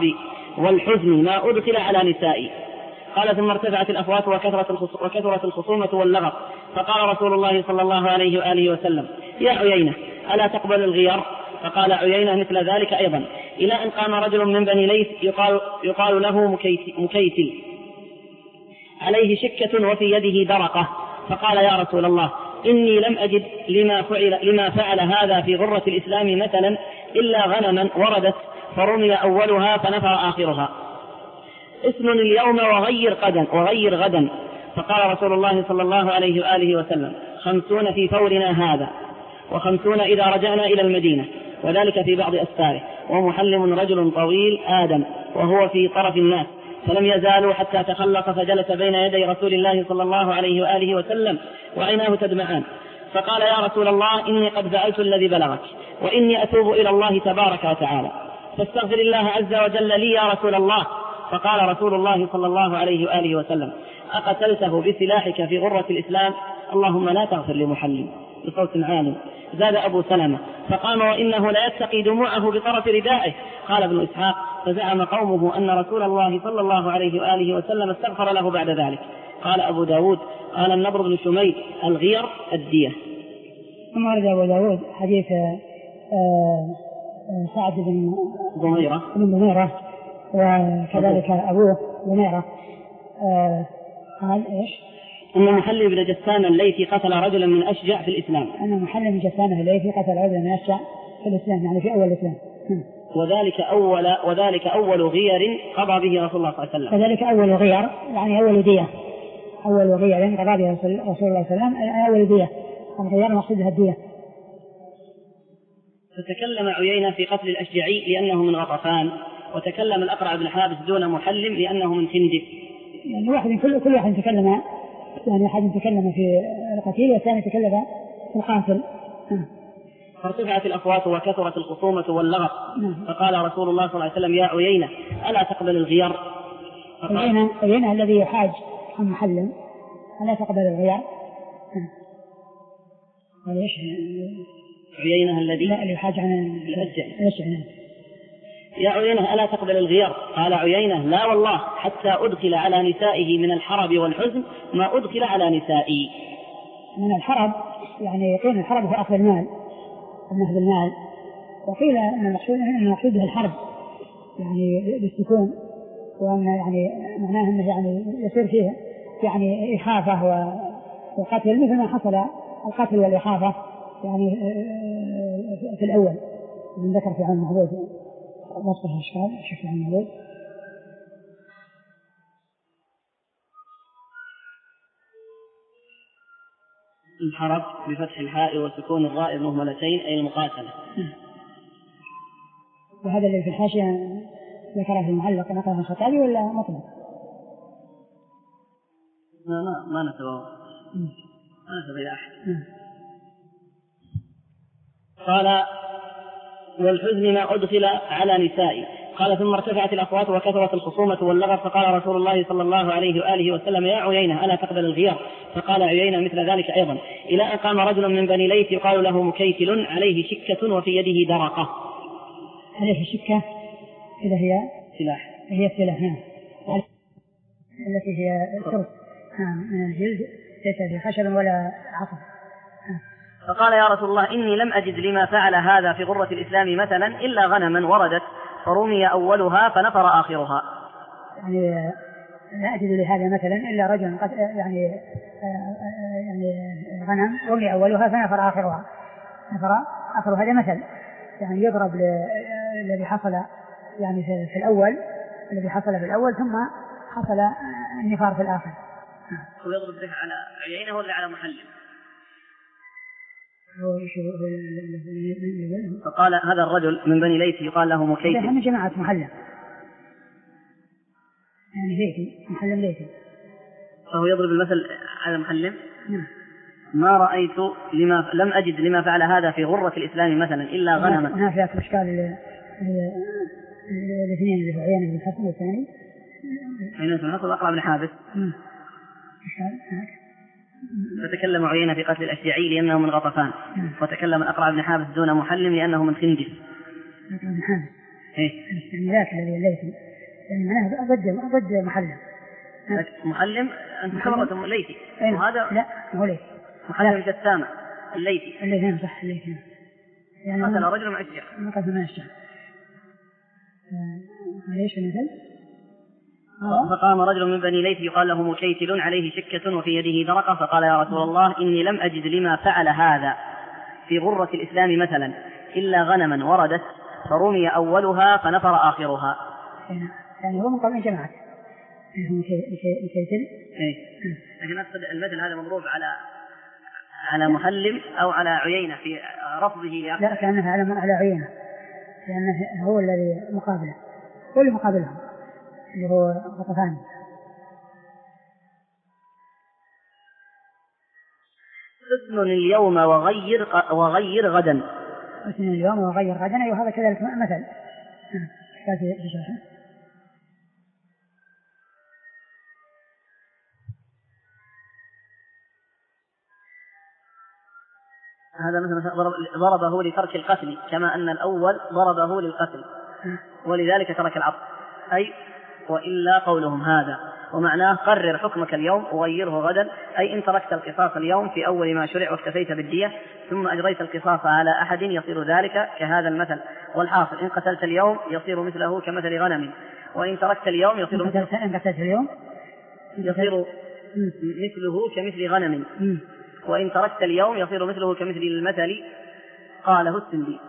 والحزن ما أدخل على نسائي. قال ثم ارتفعت الأصوات وكثرت الخصومة واللغط، فقال رسول الله صلى الله عليه وآله وسلم يا عيينة ألا تقبل الغير؟ فقال عيينة مثل ذلك أيضا، إلى أن قام رجل من بني ليث يقال, يقال له مكيتل عليه شكة وفي يده درقة، فقال يا رسول الله إني لم أجد لما فعل, لما فعل هذا في غرة الإسلام مثلا إلا غنما وردت فرمي أولها فنفر آخرها، اسم اليوم وغير غدا وغير غدا. فقال رسول الله صلى الله عليه وآله وسلم خمسون في فورنا هذا وخمسون إذا رجعنا إلى المدينة، وذلك في بعض أسفاره. ومحلم رجل طويل آدم وهو في طرف الناس، فلم يزالوا حتى تخلص فجلس بين يدي رسول الله صلى الله عليه وآله وسلم وعيناه تدمعان، فقال يا رسول الله إني قد فعلت الذي بلغك وإني أتوب إلى الله تبارك وتعالى، فاستغفر الله عز وجل لي يا رسول الله. فقال رسول الله صلى الله عليه وآله وسلم أقتلته بسلاحك في غرة الإسلام؟ اللهم لا تغفر لمحلم، بصوت عالي. زاد أبو سلمة فقام وإنه لا يتقي دموعه بطرف ردائه. قال ابن إسحاق فزعم قومه أن رسول الله صلى الله عليه وآله وسلم استغفر له بعد ذلك. قال أبو داود قال النضر بن شميل الغير الدية. ثم ورد أبو داود حديث سعد بن ضميرة بن ضميرة وكذلك أبوه ضميرة قال إيش؟ أن محل بن جسام الليثي قتل رجلا من أشجع في الإسلام. أن محل بن جسام الليثي قتل رجلا من أشجع في الإسلام، يعني في أول الإسلام. وذلك أول وذلك أول غير قضى به رسول الله صلى الله عليه وسلم. وذلك أول غير يعني أول دية، أول غير قضى به رسول الله صلى الله عليه وسلم أول دية، الغير مقصودها الدية. فتكلم عيينة في قتل الأشجعي لأنه من غطفان، وتكلم الأقرع بن حابس دون محلم لأنه من خندق. يعني واحد كل كل واحد تكلم، يعني أحد تكلم في القتيل والثاني تكلم في القاتل. فارتفعت الأصوات وكثرت الخصومة واللغط، فقال رسول الله صلى الله عليه وسلم يا عيينة ألا تقبل الغير؟ عيينة, عيينة الذي يحاج عن محلم ألا تقبل الغير؟ وليش عيينة الذي لا يحاج عن الأشجع. يا عيينة ألا تقبل الغير؟ قال عيينة لا والله حتى أدخل على نسائه من الحرب والحزن ما أدخل على نسائي. من الحرب يعني قيل الحرب هو أخذ المال، نهب المال، وقيل أن المقصود أن المقصود به الحرب يعني بالسكون، وأن يعني معناه أنه يعني يصير فيه يعني إخافة وقتل مثل ما حصل القتل والإخافة يعني في الأول من ذكر في عن المحبوب وصفها الشاب شكل عن المحبوب. الحرب بفتح الحاء وسكون الراء المهملتين أي المقاتلة. وهذا اللي في الحاشية ذكره في المعلق نقله الخطابي ولا مطلق؟ لا لا ما نسبه ما نسب إلى أحد. قال والحزن ما أدخل على نسائي. قال ثم ارتفعت الأصوات وكثرت الخصومة واللغط، فقال رسول الله صلى الله عليه وآله وسلم يا عيينة ألا تقبل الغير؟ فقال عيينة مثل ذلك أيضا، إلى أن قام رجل من بني ليث يقال له مكيتل عليه شكة وفي يده درقة. عليه شكة إذا هي سلاح، هي السلاح نعم، التي هي الترس من الجلد ليس في خشب ولا عصب. فقال يا رسول الله إني لم أجد لما فعل هذا في غرة الإسلام مثلا إلا غنما وردت فرمي أولها فنفر آخرها. يعني لا أجد لهذا مثلا إلا رجل قد يعني يعني غنم رمي أولها فنفر آخرها، نفر آخر هذا مثل يعني يضرب الذي حصل يعني في الأول الذي حصل في الأول ثم حصل النفار في الآخر. هو يضرب به على عيينه ولا على محلم؟ فقال هذا الرجل من بني ليث يقال له مكيتل. هذا من جماعة محلم يعني ليثي محلم ليثي، فهو يضرب المثل على محلم. نعم. ما رأيت لما لم أجد لما فعل هذا في غرة الإسلام مثلا إلا غنما. هنا في أشكال الاثنين اللي في عيينة بن الحسن والثاني عيينة بن الحسن وأقرع بن حابس. فتكلم عيينة في قتل الأشجعي لأنه من غطفان، وتكلم الأقرع بن حابس دون محلم لأنه من خندق. إيه؟ يعني ذاك الذي الليثي يعني معناه ضد ضد محلم. محلم أنت خبرتم الليثي وهذا لا هو ليثي محلم الجسامة الليثي الليثي صح الليثي يعني قتل رجل مع الشيخ ما قتل مع الشيخ. ليش المثل؟ فقام رجل من بني ليث يقال له مكيتل عليه شكة وفي يده درقة فقال يا رسول الله إني لم أجد لما فعل هذا في غرة الإسلام مثلا إلا غنما وردت فرمي أولها فنفر آخرها. يعني هو من قبل جماعة مكيتل. لكن أقصد المثل هذا مضروب على على محلم أو على عيينة في رفضه لأخذ. لا كأنه على على عيينة لأنه هو الذي مقابله هو اللي مقابلهم اللي هو غطفان. حسن اليوم وغير وغير غدا. حسن اليوم وغير غدا وهذا كذلك مثل. هذا مثلا ضربه لترك القتل كما أن الأول ضربه للقتل ولذلك ترك العطف أي وإلا قولهم هذا ومعناه قرر حكمك اليوم وغيره غدا أي إن تركت القصاص اليوم في أول ما شرع واكتفيت بالدية ثم أجريت القصاص على أحد يصير ذلك كهذا المثل. والحاصل إن قتلت اليوم يصير مثله كمثل غنم وإن تركت اليوم يصير مثله إن قتلت اليوم يصير مثله كمثل غنم وإن تركت اليوم يصير مثله كمثل المثل قاله السندي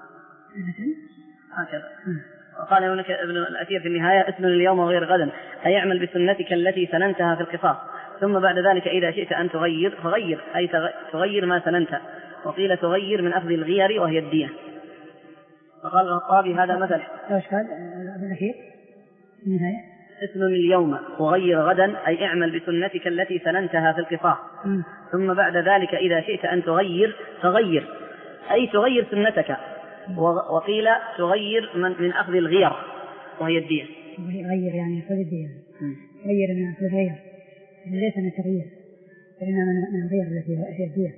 هكذا. وقال ابن الأثير في النهاية اسم اليوم وغير غدا أي اعمل بسنتك التي سننتها في القصاص ثم بعد ذلك إذا شئت أن تغير فغير أي تغير ما سننت وقيل تغير من أخذ الغير وهي الدية. فقال الخطابي هذا مثل اسم اليوم وغير غدا أي اعمل بسنتك التي سننتها في القصاص ثم بعد ذلك إذا شئت أن تغير فغير أي تغير سنتك وقيل تغير من, من أخذ الغير وهي الدية. غير يعني أخذ الدية غير من أخذ الغير ليس من التغيير إنما من الغير التي هي الدية.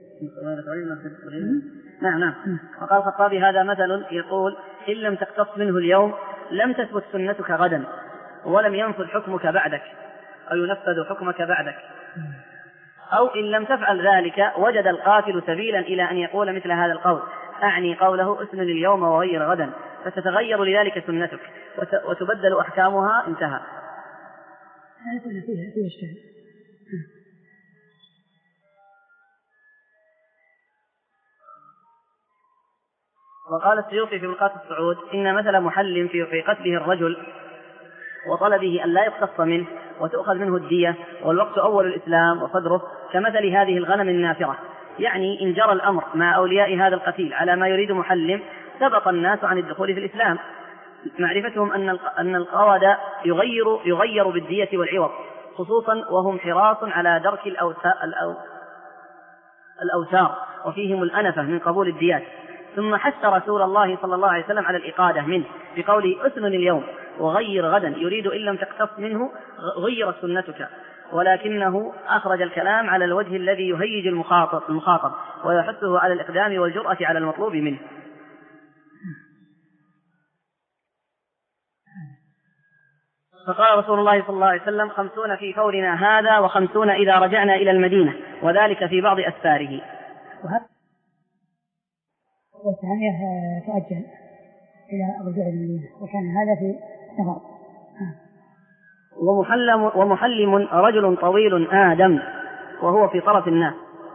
نعم نعم. وقال الخطابي هذا مثل يقول إن لم تقتص منه اليوم لم تثبت سنتك غدا ولم ينفذ حكمك بعدك أو ينفذ حكمك بعدك أو إن لم تفعل ذلك وجد القاتل سبيلا إلى أن يقول مثل هذا القول أعني قوله اسن اليوم وغير غدا فتتغير لذلك سنتك وتبدل أحكامها انتهى. وقال السيوطي في ملقاة الصعود إن مثل محل في قتله الرجل وطلبه أن لا يقتص منه وتؤخذ منه الدية والوقت أول الإسلام وصدره كمثل هذه الغنم النافرة يعني إن جرى الأمر مع أولياء هذا القتيل على ما يريد محلم سبق الناس عن الدخول في الإسلام معرفتهم أن أن القواد يغير يغير بالدية والعوض خصوصا وهم حراص على درك الأوثار وفيهم الأنفة من قبول الديات. ثم حث رسول الله صلى الله عليه وسلم على الإقادة منه بقوله أسمن اليوم وغير غدا يريد إن لم تقتص منه غير سنتك ولكنه أخرج الكلام على الوجه الذي يهيج المخاطب, المخاطب ويحثه على الإقدام والجرأة على المطلوب منه. فقال رسول الله صلى الله عليه وسلم خمسون في فورنا هذا وخمسون إذا رجعنا إلى المدينة وذلك في بعض أسفاره. والثانية تؤجل إلى رجوع المدينة وكان هذا في سفر. ومحلم, ومحلم رجل طويل آدم وهو في طرف الناس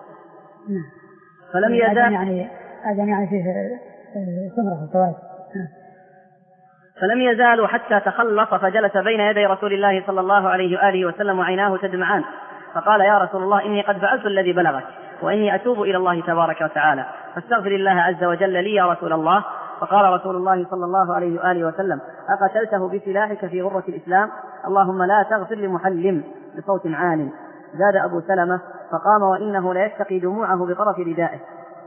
فلم يزال يعني آدم يعني فيه سمرة سواد فلم يزالوا حتى تخلص فجلس بين يدي رسول الله صلى الله عليه وآله وسلم وعيناه تدمعان فقال يا رسول الله إني قد فعلت الذي بلغك وإني أتوب إلى الله تبارك وتعالى فاستغفر الله عز وجل لي يا رسول الله. فقال رسول الله صلى الله عليه وآله وسلم أقتلته بسلاحك في غرة الإسلام اللهم لا تغفر لمحلم بصوت عال. زاد أبو سلمة فقام وإنه لا يتقي دموعه بطرف ردائه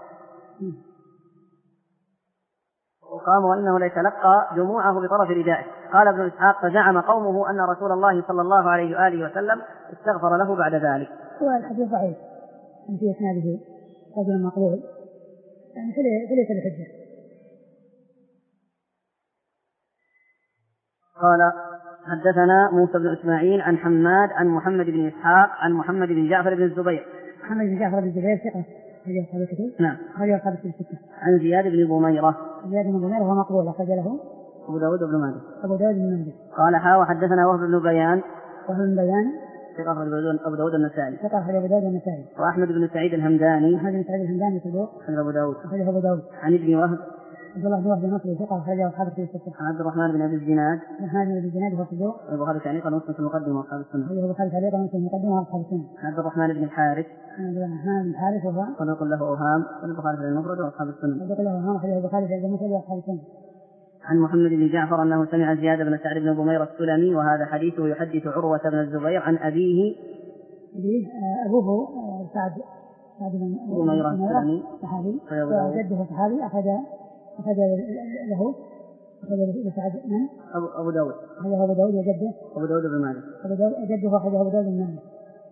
وقام وإنه لا يتلقى دموعه بطرف ردائه. قال ابن إسحاق فزعم قومه أن رسول الله صلى الله عليه وآله وسلم استغفر له بعد ذلك. هو الحديث ضعيف في إسناده رجل مقبول يعني فليس بحجة. قال حدثنا موسى بن إسماعيل عن حماد عن محمد بن إسحاق عن محمد بن جعفر بن الزبير. محمد بن جعفر بن الزبير ثقة أخرجه أصحاب الكتب. نعم. أخرجه أصحاب الكتب الستة. عن زياد بن ضميرة. زياد بن ضميرة هو مقبول أخرج له أبو داود بن ماجه. أبو داود بن ماجه. قال حا وحدثنا وهب بن بيان. وهب بن بيان ثقة أخرج أبو داود النسائي. ثقة أخرج أبو داود النسائي. وأحمد بن سعيد الهمداني. أحمد بن سعيد الهمداني صدوق أخرج أبو داود. أخرج أبو داود. عن ابن وهب. عبد الله بن وهب المصري ثقة أخرجه أصحاب الكتب الستة. عن عبد الرحمن بن أبي الزناد. عبد الرحمن بن أبي الزناد هو صدوق. البخاري تعليقا ومسلم في المقدمة وأصحاب السنة. أخرجه البخاري تعليقا ومسلم في المقدمة وأصحاب السنة. عن عبد الرحمن بن الحارث. عبد الرحمن بن الحارث وهو صدوق له أوهام والبخاري في المفرد وأصحاب السنة. صدوق له أوهام أخرجه البخاري في المفرد وأصحاب السنة. عن محمد بن جعفر أنه سمع زياد بن سعد بن ضمير السلمي وهذا حديثه يحدث عروة بن الزبير عن أبيه. أبوه سعد سعد بن ضمير السلمي صحابي وجده صحابي أخذ أخذ له أخذ لسعد من أبو أبو داود. أخذه أبو داود وجده أبو داود بن مالك. أبو داود جده أخذه أبو داود بن مالك.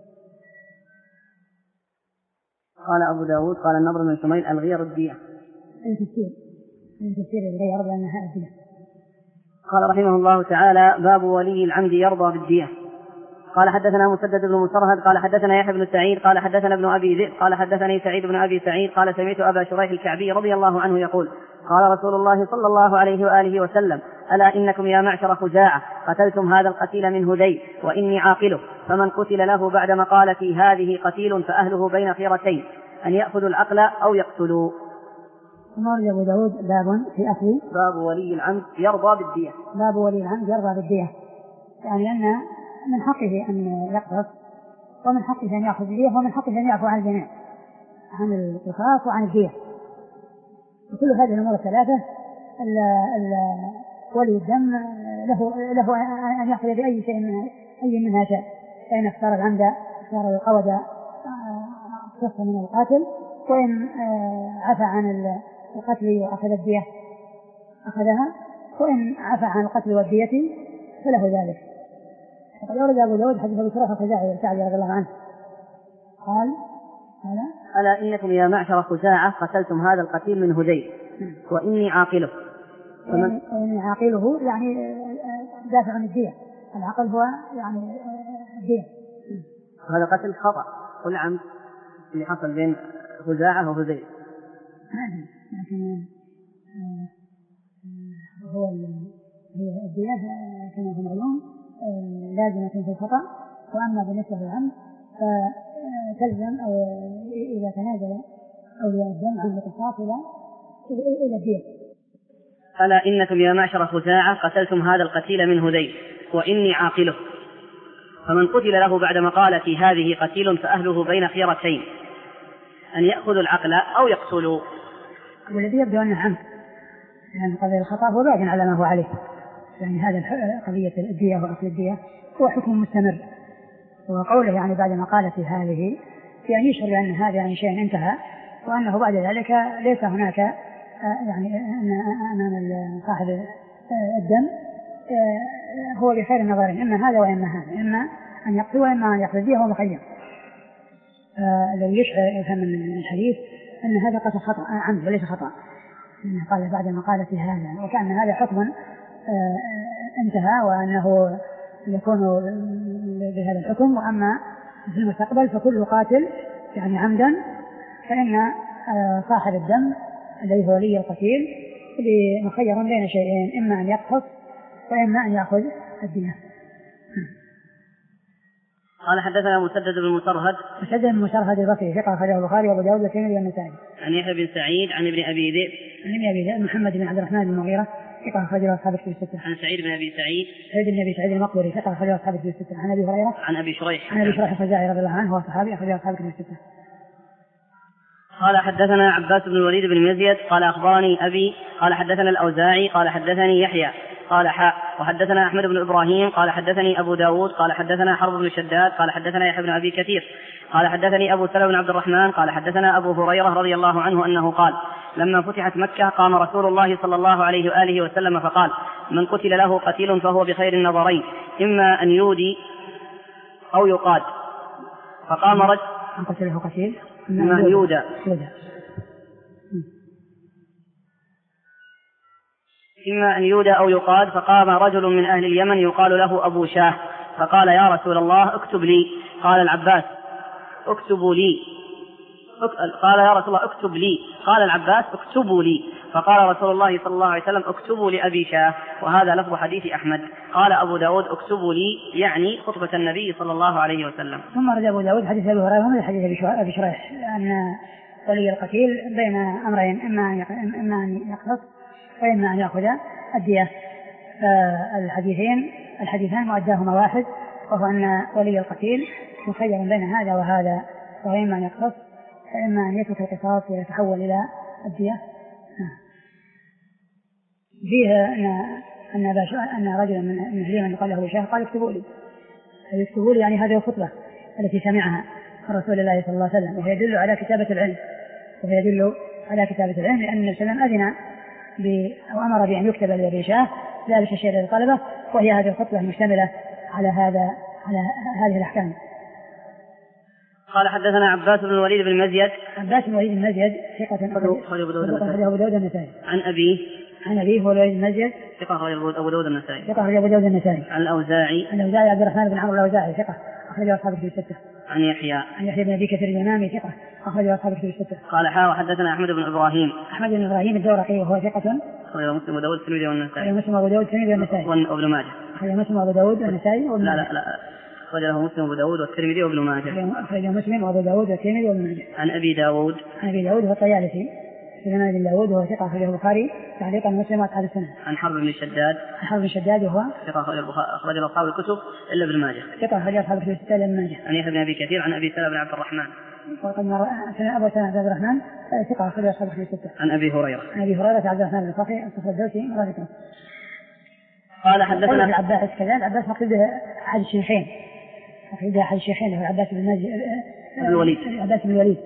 قال أبو داود قال النضر بن شميل الغير الدية. التفسير التفسير الغير لأنها الدية. قال رحمه الله تعالى باب ولي العمد يرضى بالدية. قال حدثنا مسدد بن مسرهد قال حدثنا يحيى بن سعيد قال حدثنا ابن أبي ذئب قال حدثني سعيد بن أبي سعيد قال سمعت أبا شريح الكعبي رضي الله عنه يقول قال رسول الله صلى الله عليه وآله وسلم ألا إنكم يا معشر خزاعة قتلتم هذا القتيل من هذيل وإني عاقله فمن قتل له بعد مقالتي هذه قتيل فأهله بين خيرتين أن يأخذوا العقل أو يقتلوا. مورد أبو داود باب في أخذ باب ولي العمد يرضى بالدية. باب ولي العمد يرضى بالدية يعني أن من حقه أن يقتص ومن حقه أن يأخذ الدية ومن حقه أن يعفو عن الجميع عن القصاص وعن الدية. وكل هذه الأمور الثلاثة ولي الدم له, له أن يأخذ بأي شيء من أي منها شيء فإن اختار العمد اختار القود قصة من القاتل وإن عفى عن القتل وأخذ الدية أخذها وإن عفى عن القتل والدية فله ذلك. وقد أورد أبو داود حديث أبي شريح الخزاعي الكعبي رضي الله عنه قال ألا إنكم يا معشر خزاعة قتلتم هذا القتيل من هذيل وإني عاقله. وإني, وإني عاقله يعني دافع عن الدية. العقل هو يعني الدية. هذا قتل خطأ والعمد اللي حصل بين خزاعة وهذيل لكن هو هي الدية كما هو معلوم لازمة في الخطأ. وأما بالنسبة للعمد فتلزم أو إذا تنازل أولياء الدم عن القصاص إلى إلى الدية. ألا إنكم يا معشر خزاعة قتلتم هذا القتيل من هذيل وإني عاقله فمن قتل له بعد مقالتي هذه قتيل فأهله بين خيرتين أن يأخذوا العقل أو يقتلوا. والذي يبدو أنه عمد لأن قضية الخطأ هو باق على ما هو عليه يعني هذا قضية الدية وأخذ الدية هو حكم مستمر. وقوله يعني بعد مقالتي هذه يعني يشعر بأن هذا يعني شيء انتهى وأنه بعد ذلك ليس هناك يعني أمام صاحب الدم هو بخير النظرين إما هذا وإما هذا إما أن يقتل وإما أن يأخذ الدية هو مخير. الذي يفهم من الحديث أن هذا قتل خطأ عمد وليس خطأ قال بعد مقالتي هذا وكأن هذا حكم انتهى وأنه يكون بهذا الحكم. وأما في المستقبل فكل قاتل يعني عمدا فإن صاحب الدم الذي هو ولي القتيل مخير بين شيئين إما أن يقتص وإما أن يأخذ الدية. قال حدثنا مسدد بن مسرهد مسدد بن مسرهد البصري ثقة أخرجه البخاري وأبو داود والترمذي والنسائي. عن يحيى بن سعيد عن ابن أبي ذئب عن ابن أبي ذئب محمد بن عبد الرحمن بن المغيرة ثقة أخرجه أصحاب الكتب الستة. عن سعيد بن أبي سعيد سعيد بن أبي سعيد المقبري ثقة أخرجه أصحاب الكتب الستة. عن أبي هريرة عن أبي شريح عن أبي شريح الخزاعي رضي الله عنه وهو صحابي أخرجه أصحاب الكتب الستة. قال حدثنا عباس بن الوليد بن مزيد قال أخبرني أبي قال حدثنا الأوزاعي قال حدثني يحيى قال حاء وحدثنا أحمد بن إبراهيم قال حدثني أبو داود قال حدثنا حرب بن شداد قال حدثنا يحيى بن أبي كثير قال حدثني أبو سلمة بن عبد الرحمن قال حدثنا أبو هريرة رضي الله عنه أنه قال لما فتحت مكة قام رسول الله صلى الله عليه وآله وسلم فقال من قتل له قتيل فهو بخير النظرين إما أن يودي أو يقاد. فقام رجل من قتله قتيل إما أن يودى إما أن يودى أو يقاد، فقام رجل من أهل اليمن يقال له أبو شاه فقال يا رسول الله اكتب لي. قال العباس اكتبوا لي. قال يا رسول الله اكتب لي. قال العباس اكتبوا لي. فقال رسول الله صلى الله عليه وسلم اكتبوا لأبي شاه. وهذا لفظ حديث أحمد. قال أبو داود اكتبوا لي يعني خطبة النبي صلى الله عليه وسلم. ثم رد أبو داود حديث أبي هريرة ومن حديث أبي شريح أن ولي القتيل بين أمرين، إما أن يقتص وإما أن يأخذ الدية. فالحديثين الحديثان مؤداهما واحد، وهو أن ولي القتيل مخير بين هذا وهذا، وإما أن يقتص فإما أن يترك القصاص ويتحول إلى الدية. فيه أن أن أن رجلا من اليمن قال له شاه قال اكتبوا لي. اكتبوا لي يعني هذه الخطبة التي سمعها رسول الله صلى الله عليه وسلم، وهي يدل على كتابة العلم وهي يدل على كتابة العلم لأن النبي صلى الله عليه وسلم أذن أو أمر بأن يكتب لأبي شاه ذلك الشيء الذي طلبه، وهي هذه الخطبة المشتملة على هذا على هذه الأحكام. قال حدثنا عباس بن الوليد بن مزيد. عباس بن الوليد بن مزيد ثقة أخرجه أبو داود النسائي. عن أبيه عن أبيه هو الوليد بن مزيد ثقة أخرجه أبو داود النسائي. ثقة أخرجه أبو داود النسائي. عن الأوزاعي عن الأوزاعي عبد الرحمن بن عمرو الأوزاعي ثقة أخرجه أصحاب الكتب الستة. عن يحيى عن يحيى بن أبي كثير الإمامي ثقة أخرجه أصحاب الكتب الستة. قال حا وحدثنا أحمد بن إبراهيم. أحمد بن إبراهيم الدورقي وهو ثقة أخرجه مسلم وأبو داود الترمذي والنسائي. مسلم وأبو داود الترمذي والنسائي. وابن ماجه. أخرجه مسلم وأبو داود والنسائي. لا لا لا أخرجه مسلم وأبو داود والترمذي وابن ماجه. أخرجه مسلم وأبو داود والترمذي وابن ماجه. عن أبي داود. عن أبي داود والطيالسي سليمان بن داود وهو ثقة أخرجه البخاري تعليقا مسلم وأصحاب السنة. عن حرب بن الشداد. عن حرب بن الشداد وهو ثقة أخرجه أصحاب الكتب إلا ابن ماجه. ثقة أخرجه أصحاب الكتب الستة إلا ابن ماجه. عن يحيى بن أبي كثير عن أبي سلمة بن عبد الرحمن. وقد مر أبو سلمة بن عبد الرحمن ثقة أخرجه أصحاب الكتب الستة. عن أبي هريرة. عن أبي هريرة عبد الرحمن بن صخر الصخر الدوسي مرافقه. قال حدثنا العباس كذا. العباس مقصود به أحد الشيخين مقصود به أحد الشيخين هو العباس بن ماجد بن الوليد. العباس بن الوليد.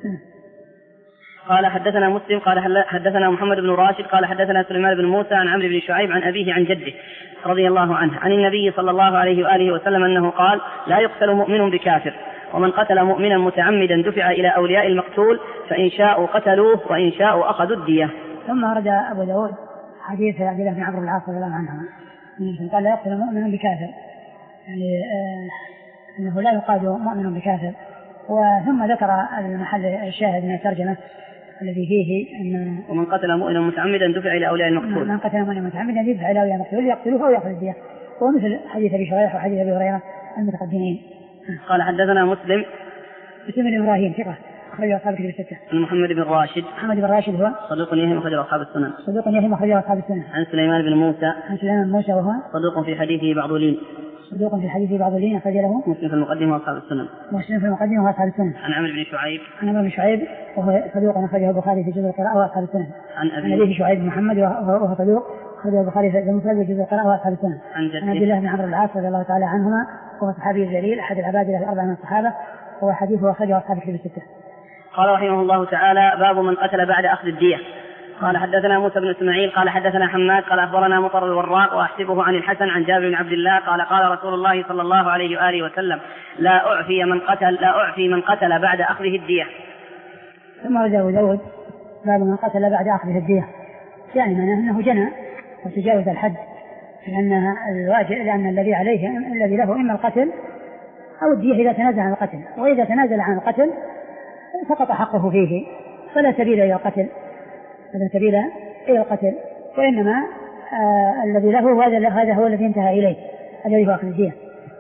قال حدثنا مسلم قال حدثنا محمد بن راشد قال حدثنا سليمان بن موسى عن عمرو بن شعيب عن أبيه عن جده رضي الله عنه عن النبي صلى الله عليه وآله وسلم أنه قال لا يقتل مؤمن بكافر، ومن قتل مؤمنا متعمدا دفع إلى أولياء المقتول فإن شاءوا قتلوه وإن شاءوا أخذوا الدية. ثم ورد أبو داود حديث عبد الله بن عمرو بن العاص رضي الله عنه قال لا يقتل مؤمن بكافر، يعني آه أنه لا يقاد مؤمن بكافر. وثم ذكر المحل الشاهد من الترجمة الذي فيه أن ومن قتل مؤمنا متعمدا دفع إلى أولياء المقتول. من قتل مؤمنا متعمدا دفع إلى أولياء المقتول يقتلوه أو يأخذ الدية، ومثل حديث أبي شريح وحديث أبي هريرة المتقدمين. قال حدثنا مسلم مسلم بن إبراهيم ثقة أخرجه أصحاب الكتب الستة. عن محمد بن راشد. محمد بن راشد هو صدوق يهم أخرجه أصحاب السنن. صدوق يهم أخرجه أصحاب السنن. عن سليمان بن موسى. عن سليمان بن موسى وهو صدوق في حديثه بعض لين. صدوق في حديثه بعض لين أخرج له مسلم في المقدمة وأصحاب السنن. مسلم في المقدمة وأصحاب السنن. عن عمرو بن شعيب. عن عمرو بن شعيب وهو صدوق أخرجه البخاري في جزء القراءة وأصحاب السنن. عن أبيه شعيب محمد وهو صدوق أخرجه البخاري في المفرد وجزء القراءة وأصحاب السنن. عن عن عبد الله بن عمرو بن العاص رضي الله تعالى عنهما وهو صحابي الجليل أحد العبادلة الأربعة من الصحابة، وهو حديثه أخرجه أصحاب الكتب الستة. قال رحمه الله تعالى باب من قتل بعد أخذ الدية. قال حدثنا موسى بن إسماعيل قال حدثنا حماد قال أخبرنا مطر الوراق وأحسبه عن الحسن عن جابر بن عبد الله قال قال رسول الله صلى الله عليه وآله وسلم لا أعفي من قتل لا أعفي من قتل بعد أخذه الدية. ثم رجع أبو داود باب من قتل بعد أخذه الدية، يعني معناه أنه جنى وتجاوز الحد، لأن الواجب لأن الذي عليه الذي له إما القتل أو الدية إذا تنازل عن القتل، وإذا تنازل عن القتل سقط حقه فيه فلا سبيل إلى القتل فلا سبيل إلى القتل وإنما آه الذي له هذا هذا هو الذي انتهى إليه الذي هو أخذ الدية.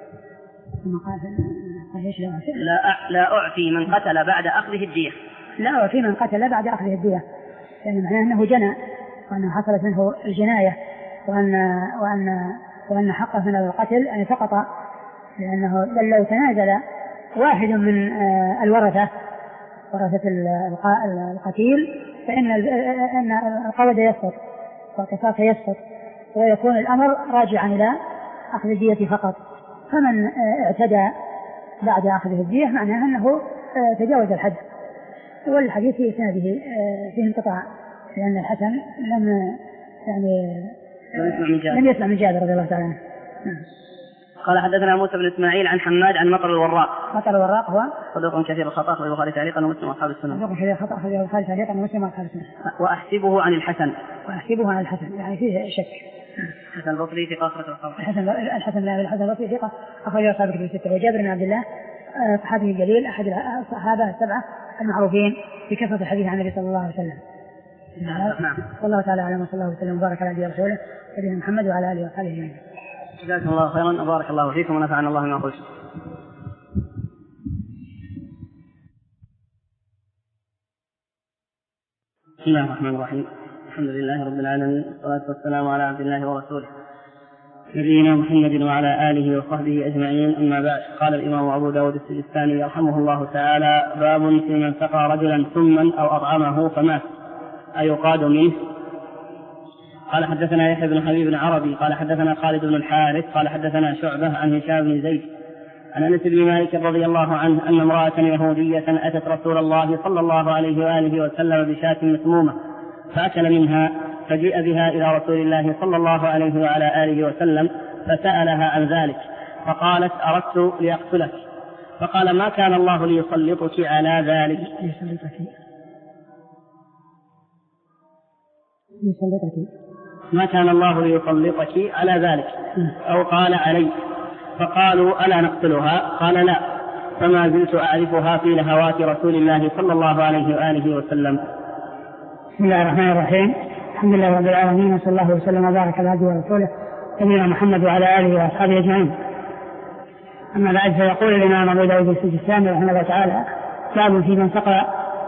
لا لا أعفي من قتل بعد أخذه الدية. لا أعفي من قتل بعد أخذه الدية، يعني معناه أنه جنى وأنه حصلت منه الجناية وأن وأن وأن حقه من القتل أن سقط، لأنه لو تنازل واحد من آه الورثة ورثة القتيل فإن أن القود يسقط والقصاص يسقط ويكون الأمر راجعا إلى أخذ الدية فقط. فمن اعتدى بعد أخذ الدية معناه أنه تجاوز الحد. والحديث في إسناده فيه انقطاع لأن الحسن لم يعني لم يسمع من جابر رضي الله تعالى عنه. قال حدثنا موسى بن إسماعيل عن حماد عن مطر الوراق. مطر الوراق هو صدوق كثير الخطأ أخرجه البخاري تعليقا ومسلم وأصحاب السنن. صدوق كثير الخطأ أخرجه البخاري تعليقا ومسلم وأصحاب السنن. وأحسبه عن الحسن. وأحسبه عن الحسن يعني فيه شك. الحسن البصري ثقة أخرجه الخمسة. الحسن الحسن لا الحسن البصري ثقة أخرجه أصحاب الكتب الستة. وجابر بن عبد الله صحابي جليل أحد الصحابة السبعة المعروفين بكثرة الحديث عن النبي صلى الله عليه وسلم. نعم. والله تعالى أعلم وصلى الله وسلم وبارك على نبينا ورسوله سيدنا محمد وعلى آله وصحبه أجمعين. جزاكم الله خيرا وبارك الله فيكم ونفعنا الله بما قلتم. بسم الله الرحمن الرحيم. الحمد لله رب العالمين والصلاة والسلام على عبد الله ورسوله نبينا محمد وعلى آله وصحبه أجمعين. أما بعد. قال الإمام أبو داود السجستاني يرحمه الله تعالى: باب في من سقى رجلا سما أو أطعمه فمات أيقاد منه. قال حدثنا يحيى بن حبيب بن عربي قال حدثنا خالد بن الحارث قال حدثنا شعبة عن هشام بن زيد عن أنس بن مالك رضي الله عنه أن امرأة يهودية أتت رسول الله صلى الله عليه وآله وسلم بشاة مسمومة فأكل منها فجيء بها إلى رسول الله صلى الله عليه وعلى آله وسلم فسألها عن ذلك فقالت: أردت لأقتلك. فقال: ما كان الله ليسلطك على ذلك. ما كان الله ليسلطك على ذلك أو قال علي. فقالوا: ألا نقتلها؟ قال: لا. فما زلت أعرفها في لهوات رسول الله صلى الله عليه وآله وسلم. بسم الله الرحمن الرحيم. الحمد لله رب العالمين وصلى الله وسلم وبارك على عبده ورسوله نبينا محمد وعلى آله وأصحابه أجمعين. أما بعد، فيقول الإمام أبو داود السجستاني رحمه الله تعالى: باب في من سقى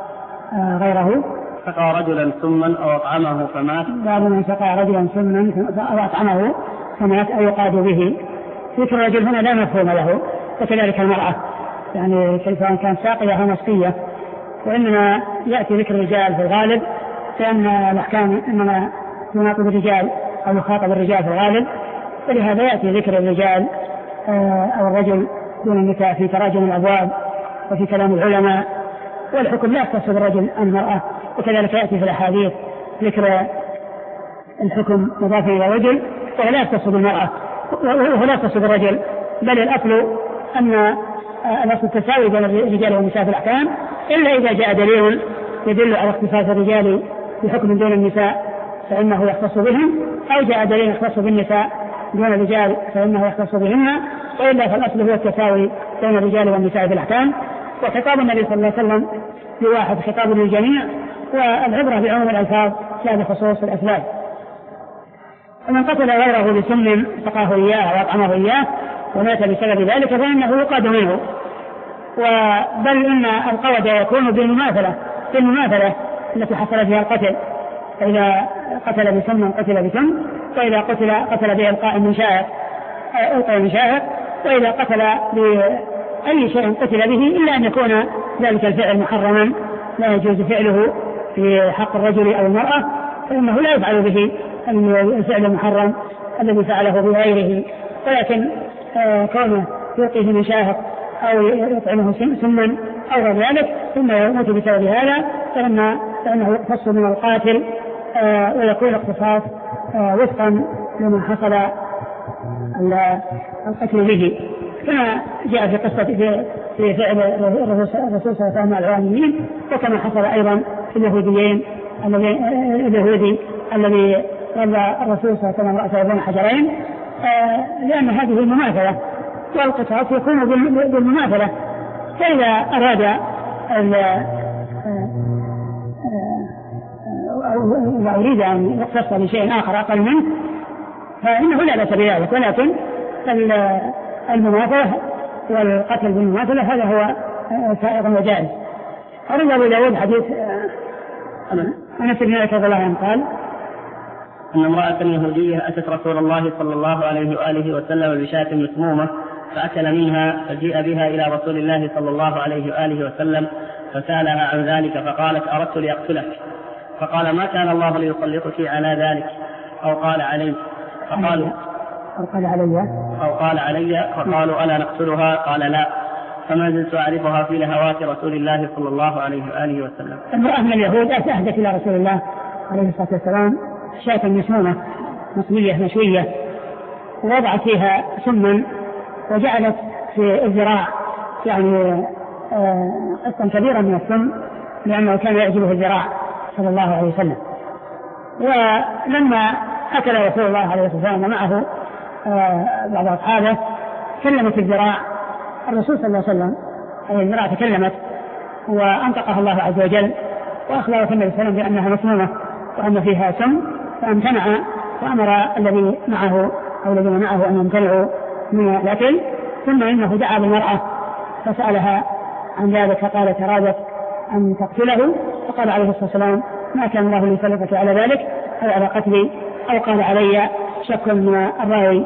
غيره سقى رجلا سما أو أطعمه فمات. باب من سقى رجلا سما أو أطعمه فمات أيقاد به. ذكر الرجل هنا لا مفهوم له، وكذلك المرأة، يعني كيف كان ساقية أو مسقية، وإنما يأتي ذكر الرجال في الغالب، لأن الأحكام إنما تناقض الرجال أو يخاطب الرجال في الغالب، ولهذا يأتي ذكر الرجال أو الرجل دون النساء في تراجم الأبواب وفي كلام العلماء، والحكم لا يختص بالرجل المرأة. وكذلك يأتي في الأحاديث ذكر الحكم مضاف إلى الرجل وهو لا يختص بالمرأة وهو لا يختص بالرجل، بل الأصل أن الأصل التساوي بين الرجال والنساء في الأحكام، إلا إذا جاء دليل يدل على اختصاص الرجال بحكم دون النساء فإنه يختص بهم، أو جاء دليل يختص بالنساء دون الرجال فإنه يختص بهن، وإلا فالأصل هو التساوي بين الرجال والنساء في الأحكام. وخطاب النبي صلى الله عليه وسلم لواحد خطاب للجميع، والعبرة بعموم الألفاظ لا بخصوص الأسباب. ومن قتل غيره بسم سقاه إياه وأطعمه إياه ومات بسبب ذلك فإنه يقاد منه، بل إن القود يكون بالمماثلة بالمماثلة التي حصل فيها القتل، فإذا قتل بسم قتل بسم، وإذا قتل قتل بإلقاء من شائع ألقى من شائع، وإذا قتل بأي شيء قتل به إلا أن يكون ذلك الفعل محرما لا يجوز فعله في حق الرجل أو المرأة، فإنه لا يفعل به الفعل المحرم الذي فعله بغيره، ولكن كونه يلقيه من شاهق أو يطعمه سما أو غير ذلك ثم يموت بسبب هذا فإنه يقتص من القاتل ويكون اقتصاص وفقا لما حصل القتل به، كما جاء في قصة في فعل الرسول صلى الله عليه وسلم مع العوانيين، وكما حصل أيضا في اليهوديين اليهودي الذي رضى الرسول صلى الله عليه وسلم رأسه بين حجرين، لأن هذه المماثلة والقصاص يكون بالمماثلة. فإذا أراد أو أريد أن يقتص بشيء آخر أقل منه فإنه لا بأس بذلك، ولكن المماثلة والقتل بالمماثلة هذا هو سائغ وجائز. أرد أبو داود حديث أنس بن مالك رضي الله عنه قال أن امرأة يهودية أتت رسول الله صلى الله عليه وآله وسلم بشاة مسمومة فأكل منها فجيء بها إلى رسول الله صلى الله عليه وآله وسلم فسألها عن ذلك فقالت: أردت لأقتلك. فقال: ما كان الله ليسلطك على ذلك أو قال علي. فقالوا أو قال علي أو قال علي فقالوا: ألا نقتلها؟ قال: لا. فما زلت أعرفها في لهوات رسول الله صلى الله عليه وآله وسلم. امرأة من اليهود أهدت إلى رسول الله عليه الصلاة والسلام شاة مسمومة مصلية مشوية، ووضعت فيها سما وجعلت في الذراع يعني قسطا كبيرا من السم لأنه كان يعجبه الذراع صلى الله عليه وسلم. ولما أكل رسول الله عليه الصلاة والسلام معه بعض أصحابه كلمت الذراع الرسول صلى الله عليه وسلم، أي الذراع تكلمت وأنطقها الله عز وجل وأخبر النبي صلى الله عليه وسلم بأنها مسمومة وأن فيها سم، فامتنع وأمر الذي معه أو الذين معه أن يمتنعوا من الأكل. ثم إنه دعا بالمرأة فسألها عن ذلك فقالت أرادت أن تقتله، فقال عليه الصلاة والسلام ما كان الله ليسلطك على ذلك أو على قتلي، أو قال علي شك من الراوي.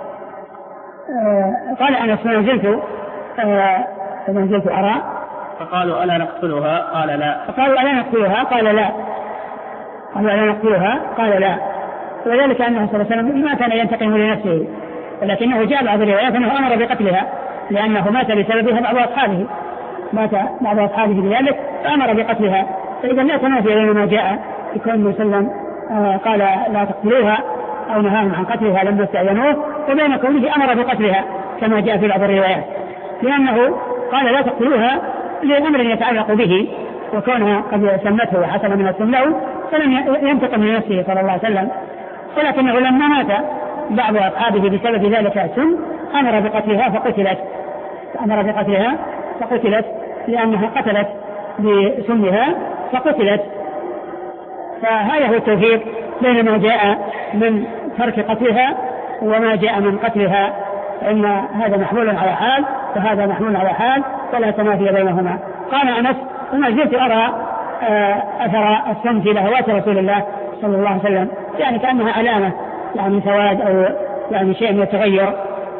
آه قال أنا فنزلت آه فنزلت أرى فقالوا ألا نقتلها قال لا فقالوا ألا نقتلها قال لا قالوا ألا نقتلها قال لا وذلك أنه صلى الله عليه وسلم ما كان ينتقم لنفسه، ولكنه جاء بعض الروايات أنه أمر بقتلها لأنه مات بسببها بعض أصحابه مات بعض أصحابه بذلك فأمر بقتلها. فإذا لا تنافي بين ما جاء في كون النبي صلى الله عليه وسلم آه قال لا تقتلوها أو نهاهم عن قتلها لم يستأذنوه، وبين كونه أمر بقتلها كما جاء في بعض الروايات، لأنه قال لا تقتلوها لأمر يتعلق به وكونها قد سمته وحصل من السم له فلم ينتقم لنفسه صلى الله عليه وسلم، ولكنه لما مات بعض أصحابه بسبب ذلك السم أمر بقتلها فقتلت أمر بقتلها فقتلت لأنها قتلت بسمها فقتلت. فهذا هو التوفيق بين ما جاء من ترك قتلها وما جاء من قتلها، فإن هذا محمول على حال وهذا محمول على حال ولا تنافي بينهما. قال أنس وما زلت أرى أثر السم في لهوات رسول الله صلى الله عليه وسلم، يعني كأنها علامة يعني سواد أو يعني شيء يتغير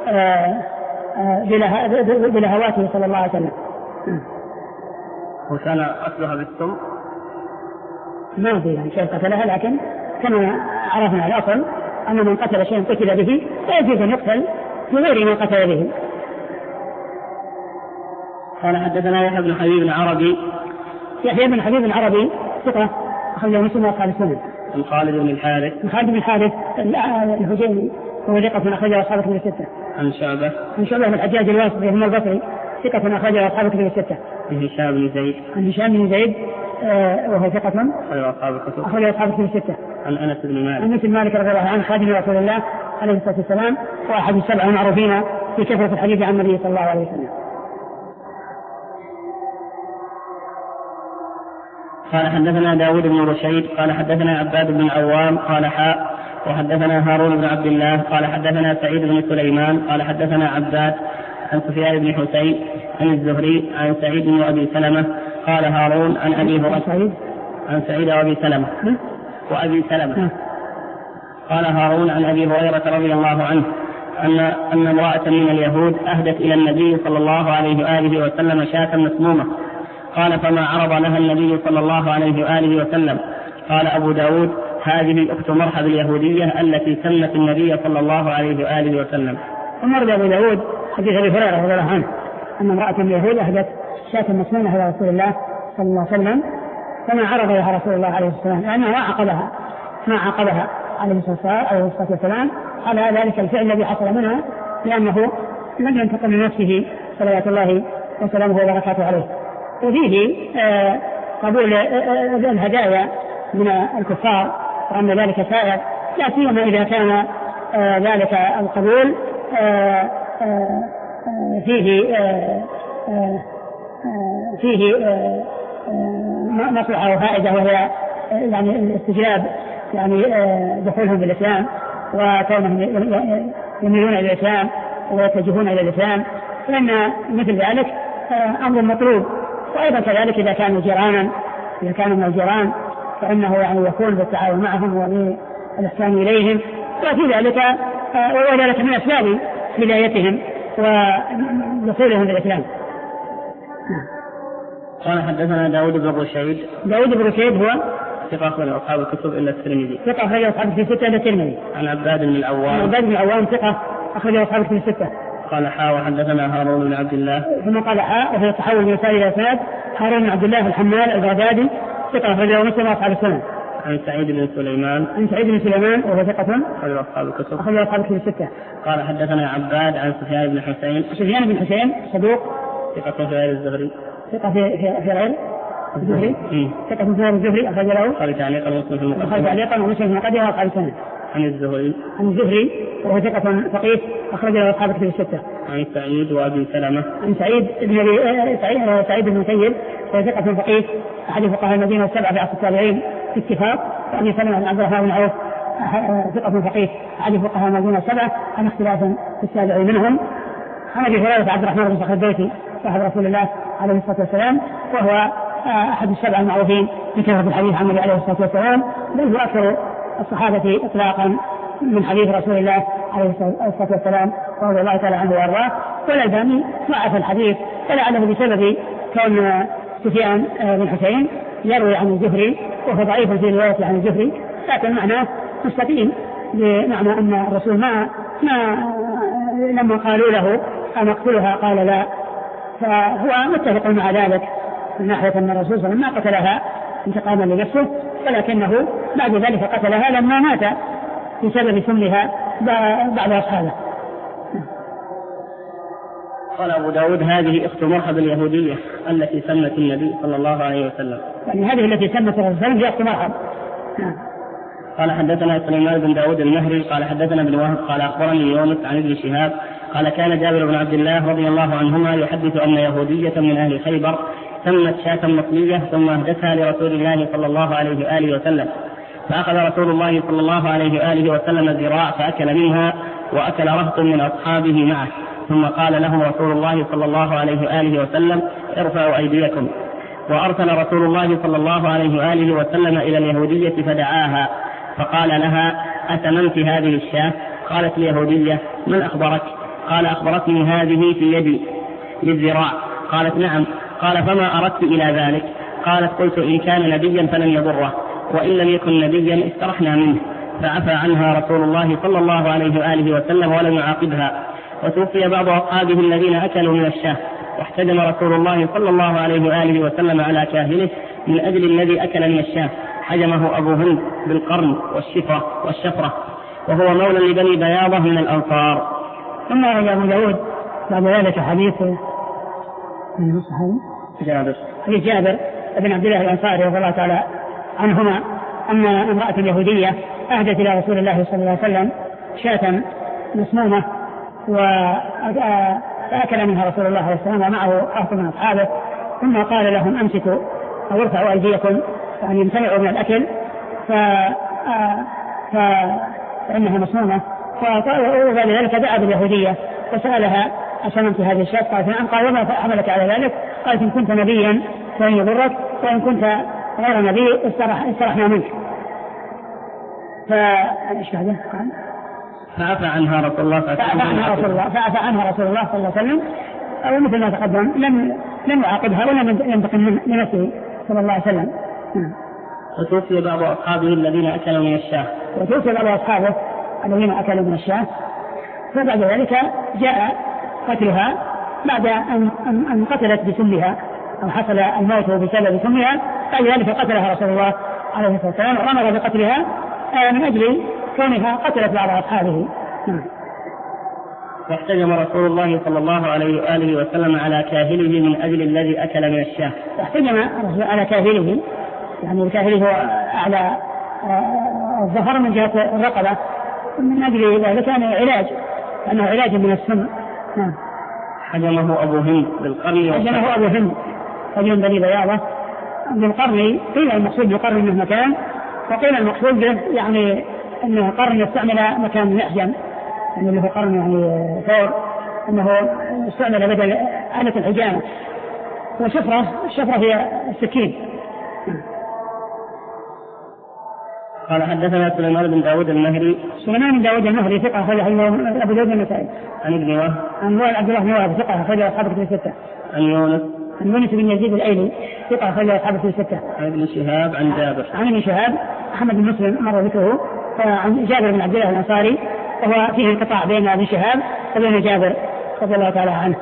بلهواته صلى الله عليه وسلم. وكان قتلها بالسم ما في يعني شيء قتلها، لكن كما عرفنا الأصل أن من قتل شيئا قتل به فيجوز أن يقتل بغير ما قتل به. قال حدثنا يحيى بن حبيب العربي يحيى بن حبيب العربي ثقة أخرجه مسلم وأصحاب السنن. عن خالد بن الحارث عن خالد بن الحارث الهجيمي وهو ثقة أخرجه أصحاب الكتب الستة. عن شعبة عن شعبة بن الحجاج الواسطي هم البصري ثقة أخرجه أصحاب الكتب الستة. عن هشام بن زيد عن هشام بن زيد آه وهو ثقة أخرجه أصحاب الكتب أخرجه أصحاب الكتب الستة. عن أنس بن مالك عن أنس بن مالك رضي الله عنه خادم رسول الله عليه الصلاة والسلام وأحد السبع المعروفين في كثرة الحديث عن النبي صلى الله عليه وسلم. قال حدثنا داود بن رشيد قال حدثنا عباد بن عوام قال حاء وحدثنا هارون بن عبد الله قال حدثنا سعيد بن سليمان قال حدثنا عباد عن سفيان بن حسين عن الزهري عن سعيد بن أبي سلمة قال هارون عن أبي هريرة عن سعيد وأبي سلمة وأبي سلمة قال هارون عن أبي هريرة رضي الله عنه أن أن امرأة من اليهود أهدت إلى النبي صلى الله عليه وآله وسلم شاة مسمومة قال فما عرض لها النبي صلى الله عليه وآله وسلم. قال أبو داود هذه أخت مرحب اليهودية التي سمت النبي صلى الله عليه وآله وسلم. ومرد أبو داود حديث أبي هريرة رضي الله عنه أن امرأة من اليهود أهدت شاة مسمومة إلى رسول الله صلى الله عليه وسلم فما عرض لها رسول الله عليه الصلاة والسلام لأنه ما عقبها ما عقبها عليه الصلاة والسلام على ذلك الفعل الذي حصل منها لأنه لم ينتقم من نفسه صلوات الله وسلامه وبركاته عليه. وفيه آه قبول آه الهدايا من الكفار وأن ذلك سائر، لا سيما إذا كان آه ذلك القبول آه آه فيه آه آه فيه آه آه مصلحة وفائدة وهي آه يعني الاستجلاب يعني آه دخولهم بالإسلام وكونهم يميلون إلى الإسلام ويتجهون إلى الإسلام، فإن مثل ذلك آه أمر مطلوب. وأيضا كذلك إذا كانوا جيرانا إذا كانوا من الجيران فإنه يعني يكون بالتعاون معهم والإحسان إليهم، وفي ذلك وذلك من أسباب هدايتهم ودخولهم في الإسلام. قال حدثنا داود بن رشيد داود بن رشيد هو ثقة أخرج أصحاب الكتب إلا الترمذي ثقة أخرج أصحاب الكتب الستة إلا الترمذي. عن عباد بن العوام عباد بن العوام ثقة أخرج أصحاب الكتب الستة. قال حاء وحدثنا هارون بن عبد الله ثم قال حاء وفي التحول من سائر الأسناد هارون بن عبد الله الحمال البغدادي ثقة أخرجه مسلم وأصحاب السنن. عن سعيد بن سليمان عن سعيد بن سليمان وهو ثقة أخرج أصحاب الكتب أخرج أصحاب الكتب الستة. قال حدثنا عباد عن سفيان بن حسين سفيان بن حسين صدوق ثقة في غير الزهري ثقة في في غير الزهري ثقة في غير الزهري أخرج له قال تعليقا ومسلم في المقدمة أخرج تعليقا ومسلم في المقدمة وقال سنة عن الزهري عن الزهري وهو ثقة فقيه أخرج له أصحاب الكتب الستة. عن سعيد وأبي سلمة عن سعيد بن سعيد سعيد بن مسيب وهو ثقة فقيه أحد فقهاء المدينة السبعة في عصر التابعين باتفاق. وأبي سلمة بن عبد الرحمن بن عوف ثقة فقيه أحد فقهاء المدينة السبعة عن اختلاف في التابعين منهم. عن أبي هريرة عبد الرحمن بن صخر الدوسي صاحب رسول الله عليه الصلاة والسلام وهو أحد السبع المعروفين بكثرة الحديث عن النبي عليه الصلاة والسلام بل هو أكثر الصحابة إطلاقا من حديث رسول الله عليه الصلاة والسلام رضي الله تعالى عنه وأرضاه. والألباني ضعف الحديث ولعله بسبب كون سفيان بن حسين يروي عن الزهري وهو ضعيف في روايته عن الزهري لكن معناه مستقيم بمعنى أن الرسول ما ما لما قالوا له أن اقتلها قال لا فهو متفق مع ذلك من ناحية أن الرسول صلى الله عليه وسلم ما قتلها انتقاما لنفسه ولكنه بعد ذلك قتلها لما مات بسبب سمها بعض أصحابه. قال أبو داود هذه أخت مرحب اليهودية التي سمت النبي صلى الله عليه وسلم يعني هذه التي سمت الرسول صلى الله عليه وسلم هي أخت مرحب. قال حدثنا سليمان بن داود المهري قال حدثنا ابن وهب قال أخبرني يونس عن ابن شهاب قال كان جابر بن عبد الله رضي الله عنهما يحدث أن يهودية من أهل خيبر سمت شاة مطلية ثم أهدتها لرسول الله صلى الله عليه وآله وسلم فأخذ رسول الله صلى الله عليه وآله وسلم الذراع فأكل منها وأكل رهط من أصحابه معه ثم قال لهم رسول الله صلى الله عليه وآله وسلم ارفعوا أيديكم. وأرسل رسول الله صلى الله عليه وآله وسلم إلى اليهودية فدعاها فقال لها أتممت هذه الشاة؟ قالت اليهودية من أخبرك؟ قال أخبرتني هذه في يدي للذراع. قالت نعم. قال فما أردت إلى ذلك؟ قالت قلت إن كان نبيا فلن يضره وإن لم يكن نبيا استرحنا منه فعفى عنها رسول الله صلى الله عليه وآله وسلم ولم يعاقبها. وتوفي بعض أصحابه الذين أكلوا من الشاة واحتجم رسول الله صلى الله عليه وآله وسلم على كاهله من أجل الذي أكل من الشاة حجمه أبو هند بالقرن والشفرة والشفرة وهو مولى لبني بياضة من الأنصار. ثم رجع أبو داود بعد ذلك حديث جابر حديث جابر بن عبد الله الأنصاري رضي الله تعالى عنهما أن امرأة يهودية أهدت إلى رسول الله صلى الله عليه وسلم شاة مسمومة وأكل منها رسول الله عليه السلام ومعه أخذ من أصحابه ثم قال لهم أمسكوا أو ارفعوا أيديكم فأن يمتنعوا من الأكل فإنها مسمومة. وبعد ذلك دعا باليهودية وسألها أسممت هذه الشاة؟ قالت نعم. قال وما حملك على ذلك؟ قالت إن كنت نبيا فلن يضرك وإن كنت غير نبي استرحنا منك. فإيش بعده؟ قال فعفى عنها رسول الله فعفى عنها رسول الله فعفى عنها رسول الله صلى الله عليه وسلم أو مثل ما تقدم لم لم يعاقبها ولم ينتقم لنفسه صلى الله عليه وسلم. وتوفي بعض أصحابه الذين أكلوا من الشاة وتوفي بعض أصحابه الذين أكلوا من الشاة فبعد ذلك جاء قتلها بعد أن أن قتلت بسمها أو حصل الموت بسبب سمها بعد ذلك قتلها رسول الله عليه الصلاة والسلام وأمر بقتلها من أجل كونها قتلت بعض أصحابه. واحتجم رسول الله صلى الله عليه وآله وسلم على كاهله من أجل الذي أكل من الشاة. احتجم على كاهله يعني الكاهل هو أعلى الظهر من جهة الرقبة من أجل ذلك كان علاج لأنه علاج من السم. حجمه أبو هند بالقرن حجمه أبو هند رجل بني بياضة بالقرن. قيل المقصود بالقرن منه مكان وقيل المقصود به يعني أنه قرن يستعمل مكان يحجم يعني اللي هو قرن يعني ثور أنه يستعمل بدل آلة الحجامة. وشفرة الشفرة هي السكين. قال حدثنا سليمان بن داود المهري سليمان بن داود المهري ثقة أخرج أبو داود النسائي عن ابن وهب عن عبد الله بن وهب ثقة أخرج أصحاب الكتب الستة عن يونس عن يونس بن يزيد الأيلي ثقة أخرج أصحاب الكتب الستة عن ابن شهاب عن جابر عن ابن شهاب أحمد بن مسلم مر ذكره عن جابر بن عبد الله الأنصاري وهو فيه انقطاع بين ابن شهاب وبين جابر رضي الله تعالى عنه.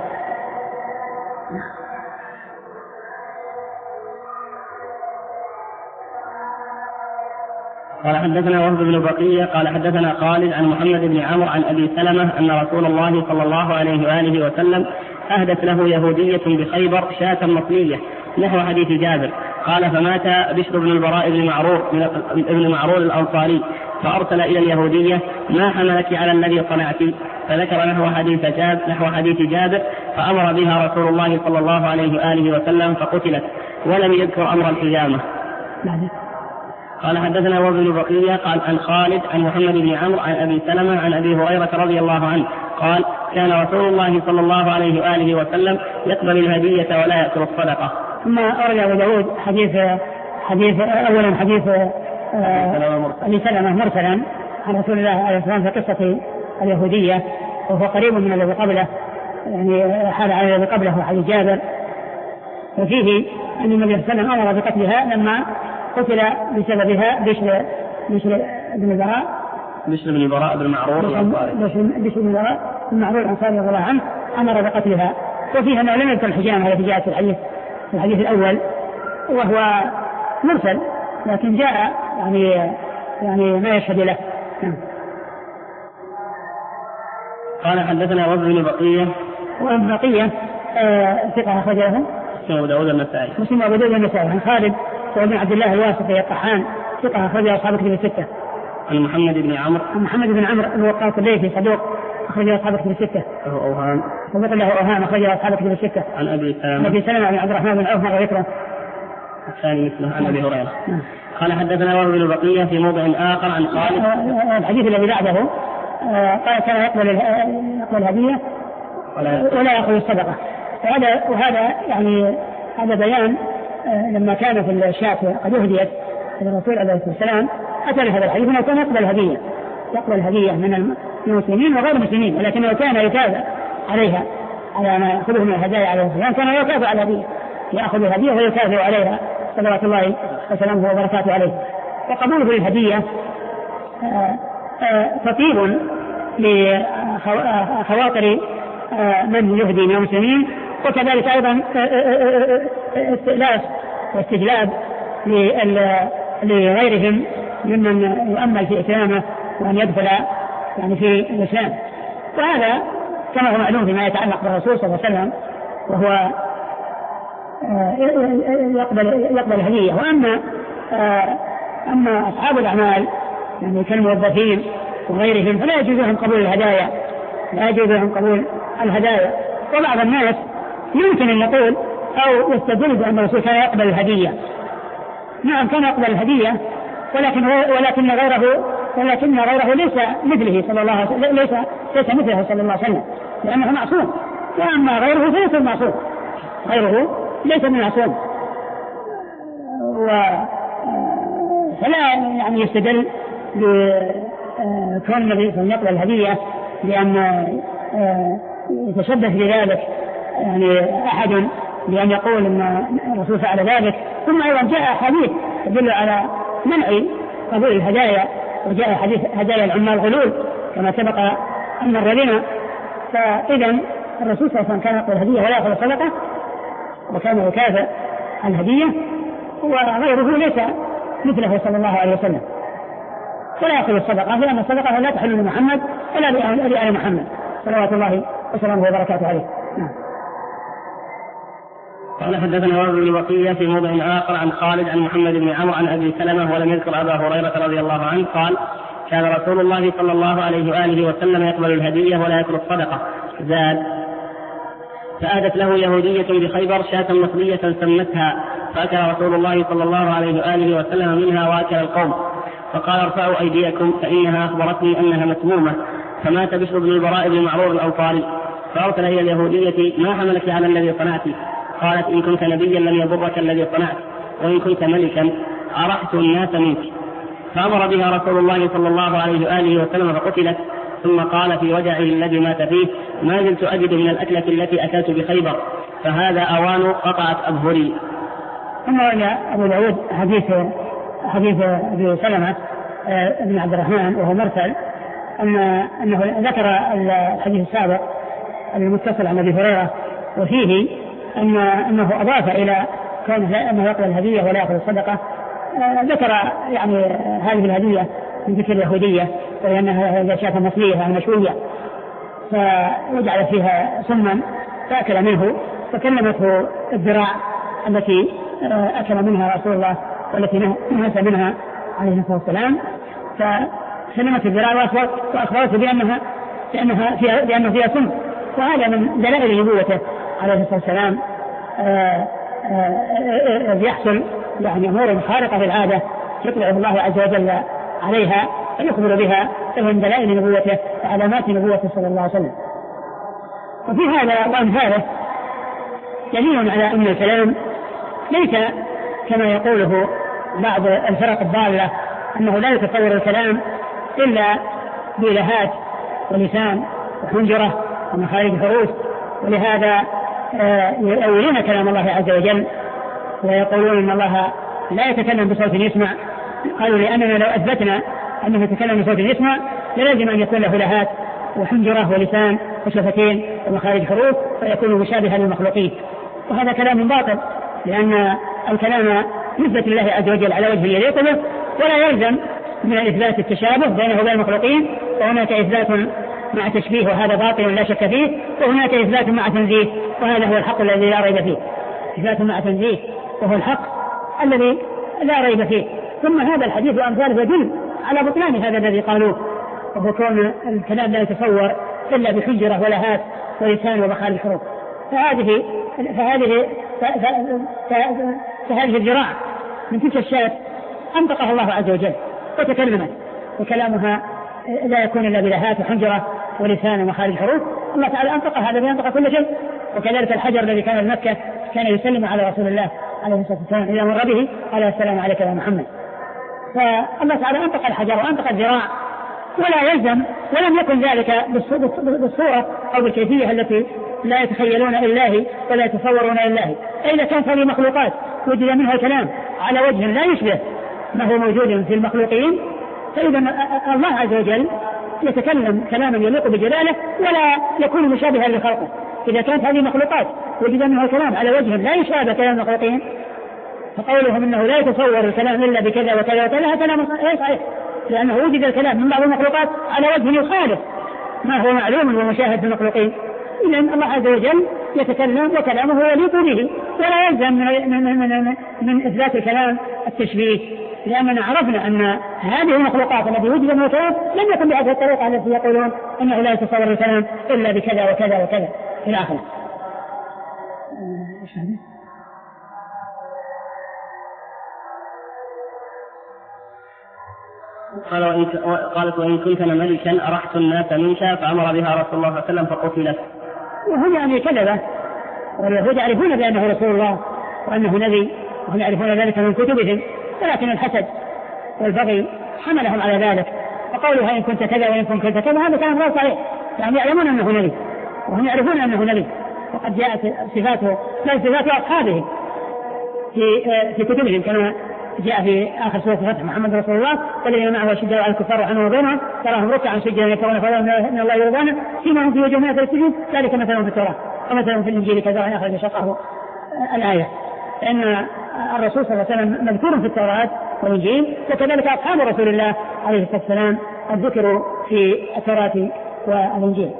قال حدثنا وهب بن بقية قال حدثنا خالد عن محمد بن عمرو عن أبي سلمة أن رسول الله صلى الله عليه وآله وسلم أهدت له يهودية بخيبر شاة مطلية نحو حديث جابر. قال فمات بشر بن البراء بن معرور بن معرور الأنصاري فأرسل إلى اليهودية ما حملك على الذي صنعت، فذكر نحو حديث جابر نحو حديث جابر فأمر بها رسول الله صلى الله عليه وآله وسلم فقتلت، ولم يذكر أمر الحجامة. قال حدثنا وهب بن بقية قال عن خالد عن محمد بن عمرو عن أبي سلمة عن أبي هريرة رضي الله عنه قال كان رسول الله صلى الله عليه وآله وسلم يقبل الهدية ولا يأكل الصدقة. ثم أورد أبو داود حديث حديث أولا حديث أبي سلمة مرسلا عن رسول الله عليه السلام في قصة اليهودية، وهو قريب من الذي قبله، يعني حال على الذي قبله حديث جابر، وفيه أن النبي صلى الله عليه وسلم أمر بقتلها لما قتل بسببها بشر بشر بن البراء بشر بن البراء بن معرور الأنصاري بشر بن البراء بن معرور الأنصاري رضي الله عنه أمر بقتلها. وفيه أنه لم يذكر الحجامة التي جاءت في الحديث في الحديث الأول، وهو مرسل لكن جاء يعني يعني ما يشهد له. قال حدثنا وهب بن بقية وابن بقية ثقة أخرجه مسلم وأبو داود النسائي مسلم وأبو داود النسائي عن خالد وابن عبد الله الواسطي الطحان ثقة أخرجه أصحاب الكتب الستة. عن محمد بن عمرو عن محمد بن عمرو الوقاص الليثي صدوق أخرجه أصحاب الكتب الستة. له أوهام صدوق له أوهام أخرجه أصحاب الكتب الستة. عن أبي سلمة أبي سلمة عن عبد الرحمن بن عوف مر ذكره الثاني مثله عن أبي هريرة. قال حدثنا وهب بن بقية في موضع آخر عن خالد. الحديث الذي بعده قال كان يقبل يقبل الهدية ولا يأخذ الصدقة. وهذا وهذا يعني هذا بيان لما كان في الشاة قد أهديت الرسول عليه الصلاة والسلام أتى هذا الحديث أنه كان يقبل الهدية يقبل الهدية من المسلمين وغير المسلمين، ولكنه كان يتابع عليها على ما يأخذه من الهدايا عليه السلام، كان يتابع على الهدية يأخذ الهدية ويتابع عليها صلوات الله وسلامه وبركاته عليه. وقبوله للهدية تطيب لخواطر من يهدي من المسلمين، وكذلك أيضا استئلاف واستجلاب لغيرهم ممن يؤمل في إسلامه وأن يدخل يعني في الإسلام. وهذا كما هو معلوم فيما يتعلق بالرسول صلى الله عليه وسلم، وهو يقبل يقبل الهدية. وأما أما أصحاب الأعمال يعني كالموظفين وغيرهم فلا يجوز لهم قبول الهدايا لا يجوز لهم قبول الهدايا. وبعض الناس يمكن أن يقول أو يستدل بأن الرسول كان يقبل الهدية. نعم كان يقبل الهدية، ولكن ولكن غيره ولكن غيره ليس مثله صلى الله عليه وسلم ليس ليس مثله صلى الله عليه وسلم، لأنه معصوم. وأما غيره فليس معصوم، غيره ليس من معصوم. فلا يعني يستدل بكون النبي صلى الله عليه وسلم يقبل الهدية لأن يتشبه بذلك يعني أحد بأن يقول أن الرسول فعل ذلك. ثم أيضا جاء حديث يدل على منع قبول الهدايا، وجاء حديث هدايا العمال غلول كما سبق أن الربنا. فإذا الرسول صلى الله عليه وسلم كان يقبل الهدية ولا يأخذ الصدقة، وكان يكافئ الهدية، وغيره ليس مثله صلى الله عليه وسلم ولا يأخذ الصدقة، لأن الصدقة لا تحل لمحمد ولا لآل محمد صلوات الله وسلامه وبركاته عليه. قال حدثنا وهب بن بقية في موضع آخر عن خالد عن محمد بن عمرو عن أبي سلمة ولم يذكر أبا هريرة رضي الله عنه قال كان رسول الله صلى الله عليه وآله وسلم يقبل الهدية ولا يأكل الصدقة. زاد فأهدت له يهودية بخيبر شاة مصلية سمتها فأكل رسول الله صلى الله عليه وآله وسلم منها وأكل القوم، فقال ارفعوا أيديكم فإنها أخبرتني أنها مسمومة. فمات بشر بن البراء بن معرور الأنصاري فأرسل إلى اليهودية ما حملك على الذي صنعت؟ قالت إن كنت نبيا لم يضرك الذي صنعت، وإن كنت ملكا أرحت الناس منك. فأمر بها رسول الله صلى الله عليه وآله وسلم فقتلت. ثم قال في وجعه الذي مات فيه ما زلت أجد من الأكلة التي أكلت بخيبر فهذا أوان قطعت أبهري. ثم رجع أبو داود حديث حديث أبي سلمة بن عبد الرحمن وهو مرسل أن أنه ذكر الحديث السابق المتصل عن أبي هريرة، وفيه أن أنه أضاف إلى كونه أنه يقبل الهدية ولا يأخذ الصدقة ذكر يعني هذه الهدية من تلك اليهودية وأنها شاة مصلية مشوية، فوجعل فيها سما فأكل منه، فكلمته الذراع التي أكل منها رسول الله والتي نهس منها عليه الصلاة والسلام، فكلمت الذراع وأخبرته بأنها بأنها فيها بأنه فيها سم. وهذا من دلائل نبوته عليه الصلاة والسلام يحصل يعني أمور خارقة للعادة يطلعه الله عز وجل عليها فيخبر بها، فمن دلائل نبوته وعلامات نبوته صلى الله عليه وسلم. وفي هذا وأمثاله دليل على أن الكلام ليس كما يقوله بعض الفرق الضالة أنه لا يتصور الكلام إلا بلهات ولسان وحنجرة ومخارج حروف، ولهذا يؤولون كلام الله عز وجل ويقولون إن الله لا يتكلم بصوت يسمع. قالوا لأننا لو أثبتنا أنه يتكلم بصوت يسمع للازم أن يكون له لهات وحنجرة ولسان وشفتين ومخارج حروف فيكون مشابها للمخلوقين، وهذا كلام باطل، لأن الكلام نسبة الله عز وجل على وجه يليق به، ولا يلزم من الإثبات التشابه بينه وبين المخلوقين، وهناك إثبات مع تشبيه وهذا باطل لا شك فيه، وهناك إثبات مع تنزيه وهذا هو الحق الذي لا ريب فيه. إثبات مع تنزيه وهو الحق الذي لا ريب فيه. ثم هذا الحديث وأمثاله يدل على بطلان هذا الذي قالوه، وهو كون الكلام لا يتصور إلا بحنجرة ولهات ولسان ومخارج حروف. فهذه فهذه فهذه الذراع من تلك الشاة أنطقها الله عز وجل وتكلمت، وكلامها لا يكون إلا بلهات وحنجرة ولسان ومخارج حروف. الله تعالى أنطق هذا بينطق كل شيء. وكذلك الحجر الذي كان في مكة كان يسلم على رسول الله عليه الصلاة والسلام إذا مر به قال السلام عليك يا محمد. فالله تعالى أنطق الحجر وأنطق الذراع، ولا يلزم ولم يكن ذلك بالصورة أو بالكيفية التي لا يتخيلون إلا ولا يتصورون إلا. إذا كانت هذه مخلوقات وجد منها الكلام على وجه لا يشبه ما هو موجود في المخلوقين، فإذا الله عز وجل يتكلم كلاما يليق بجلاله ولا يكون مشابها لخلقه. إذا كانت هذه مخلوقات وجد منها الكلام على وجه لا يشابه كلام المخلوقين، فقولهم إنه لا يتصور الكلام إلا بكذا وكذا وكذا هذا كلام صحيح، لأنه وجد الكلام من بعض المخلوقات على وجه يخالف ما هو معلوم ومشاهد في المخلوقين. إذن الله عز وجل يتكلم وكلامه يليق به، ولا يلزم من, من, من, من إثبات الكلام التشبيه، لأننا عرفنا أن هذه المخلوقات التي وجد من الكلام لم يكن بهذه الطريقة التي يقولون أنه لا يتصور الكلام إلا بكذا وكذا وكذا إلى آخره. قالت وإن كنت ملكا أرحت الناس منك فأمر بها رسول الله صلى الله عليه وسلم فقتلت. وهم يعني كذبة، واليهود يعرفون بأنه رسول الله وأنه نبي، وهم يعرفون ذلك من كتبهم، ولكن الحسد والبغي حملهم على ذلك. وقولها إن كنت كذا وإن كنت كذا هذا كلام غير صحيح، يعني يعلمون أنه نبي وهم يعرفون أنه نبي، وقد جاءت صفاته لا صفات أصحابه في في كتبهم كما جاء في آخر سورة فتح محمد رسول الله والذين معه أشداء على الكفار رحماء بينهم تراهم ركعا سجدا يبتغون فضلا من الله ورضوانه فيما في وجوههم السجود ذلك مثلهم في التوراة ومثلهم في الإنجيل كزرع أخرج شطأه الآية. فإن الرسول صلى الله عليه وسلم مذكور في التوراة والإنجيل، وكذلك أصحاب رسول الله عليه الصلاة والسلام ذكروا في التوراة والإنجيل.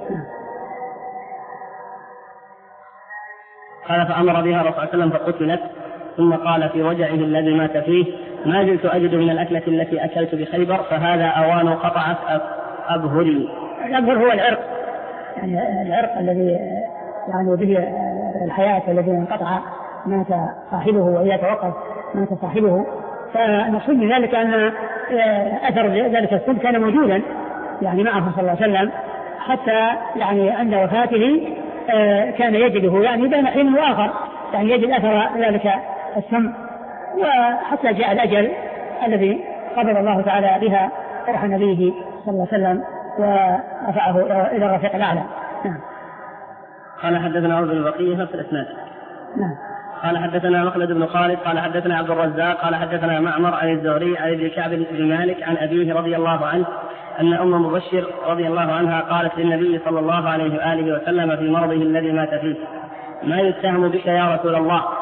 قال فأمر بها رسول الله صلى الله عليه وسلم فقتلت. ثم قال في وجعه الذي مات فيه ما زلت أجد من الأكلة التي أكلت بخيبر فهذا أوان قطعت أبهري. الأبهر هو العرق، يعني العرق الذي يعني به الحياة الذي انقطع مات صاحبه وإذا توقف مات صاحبه. فنقصد من ذلك أن أثر ذلك السم كان موجودا يعني معه صلى الله عليه وسلم حتى يعني عند وفاته كان يجده يعني بين حين وآخر، يعني يجد أثر ذلك السم، وحتى جاء الأجل الذي قبض الله تعالى بها روح نبيه صلى الله عليه وسلم ورفعه إلى الرفيق الأعلى. نعم. قال حدثنا عبد البقية في الإسناد. نعم. قال حدثنا مخلد بن خالد قال حدثنا عبد الرزاق قال حدثنا معمر عن الزهري عن ابن كعب بن مالك عن أبيه رضي الله عنه أن أم مبشر رضي الله عنها قالت للنبي صلى الله عليه وآله وسلم في مرضه الذي مات فيه ما يتهم بك يا رسول الله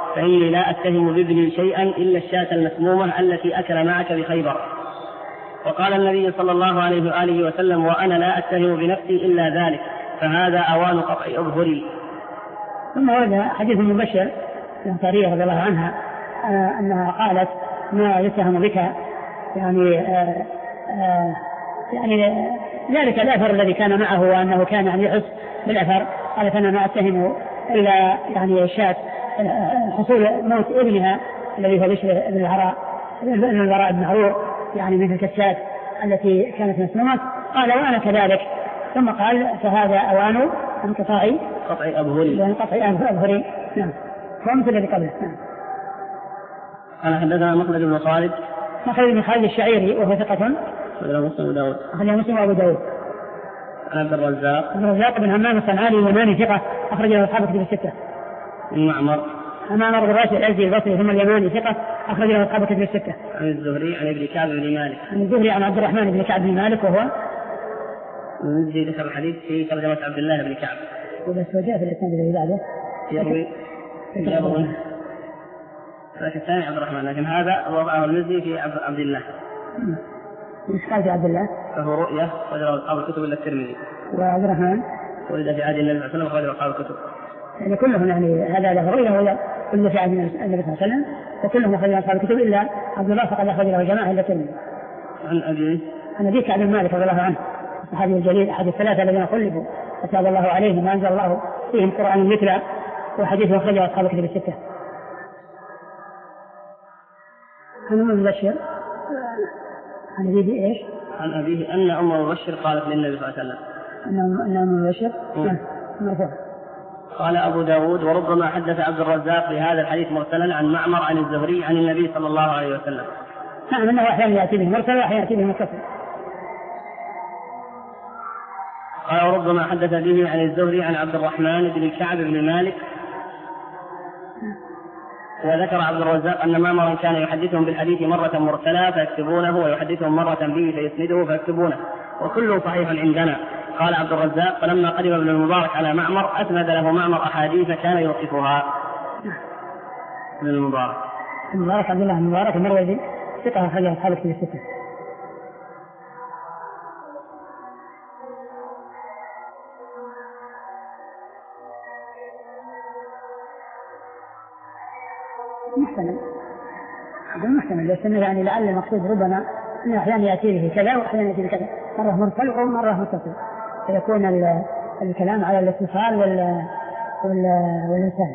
فإني لا أتهم بابني شيئا إلا الشاة المسمومة التي أكل معك بخيبر. وقال النبي صلى الله عليه وآله وسلم: وأنا لا أتهم بنفسي إلا ذلك، فهذا أوان قطع أظهري. ثم هذا حديث المبشر الأنصارية رضي الله عنها آه أنها قالت: ما يتهم بك يعني آه آه يعني ذلك الأثر الذي كان معه وأنه كان يعني يحس بالأثر. قالت: أنا ما أتهم إلا يعني شاة حصول موت ابنها الذي هو بشر بن العراء بن البراء بن معرور، يعني من تلك الشاة التي كانت مسمومة. قال: وأنا كذلك. ثم قال: فهذا أوان انقطاع قطع أظهري. قطع أظهري. نعم. ومثل الذي قبله. نعم. أنا حدثنا مخلد بن خالد مخلد بن خالد الشعيري وهو ثقة أخرجه مسلم وأبو داود. أخرجه مسلم وأبو داود. عن عبد الرزاق عبد الرزاق بن همام الصنعاني اليماني ثقة أخرجه أصحاب الكتب الستة. عن معمر عن معمر بن راشد الأزدي البصري ثم اليماني ثقة أخرجه أصحاب الكتب الستة. عن الزهري عن ابن كعب بن مالك عن الزهري عن عبد الرحمن بن كعب بن مالك وهو المزي ذكر الحديث في ترجمة عبد الله بن كعب. وبس وجاء في الإسناد الذي بعده يروي يروي لكن الثاني عبد الرحمن، لكن هذا وضعه المزي في عبد الله. مش قال في عبد الله فهو رؤية وجرى أصحاب الكتب إلا الترمذي. وعبد الرحمن ولد في عهد النبي صلى الله عليه وسلم وخرج أصحاب الكتب. يعني كلهم يعني هذا له رؤية ولا كل في عهد النبي صلى الله عليه وسلم وكلهم أخرج أصحاب الكتب إلا عبد الله فقد أخرج له جماعة إلا الترمذي. عن أبي عن أبي كعب بن مالك رضي الله عنه الصحابي الجليل أحد الثلاثة الذين خلفوا فتاب الله عليهم وأنزل الله فيهم قرآن يتلى وحديث أخرجه أصحاب الكتب الستة. عن أم المبشر عن أبيه إيش؟ عن أبيه أن أم المبشر قالت للنبي صلى الله عليه وسلم أن أم المبشر مرفوع. قال أبو داود: وربما حدث عبد الرزاق بهذا الحديث مرسلا عن معمر عن الزهري عن النبي صلى الله عليه وسلم. نعم، أنه أحيانا يأتي به مرسل وأحيانا يأتي به متصل. قال: وربما حدث به عن الزهري عن عبد الرحمن بن كعب بن مالك. وذكر عبد الرزاق أن معمرا كان يحدثهم بالحديث مرة مرسلا فيكتبونه ويحدثهم مرة به فيسنده فيكتبونه، وكله صحيح عندنا. قال عبد الرزاق: فلما قدم ابن المبارك على معمر أسند له معمر أحاديث كان يوصفها. ابن المبارك المبارك عبد الله المبارك المروزي ثقة أخرجه أصحاب الكتب الستة. محتمل هذا محتمل لكن يعني لعل المقصود ربما أنه أحيانا يأتي به كذا وأحيانا يأتي بكذا، مرة مرسل ومرة متصل، فيكون الكلام على الاتصال وال والإنسان.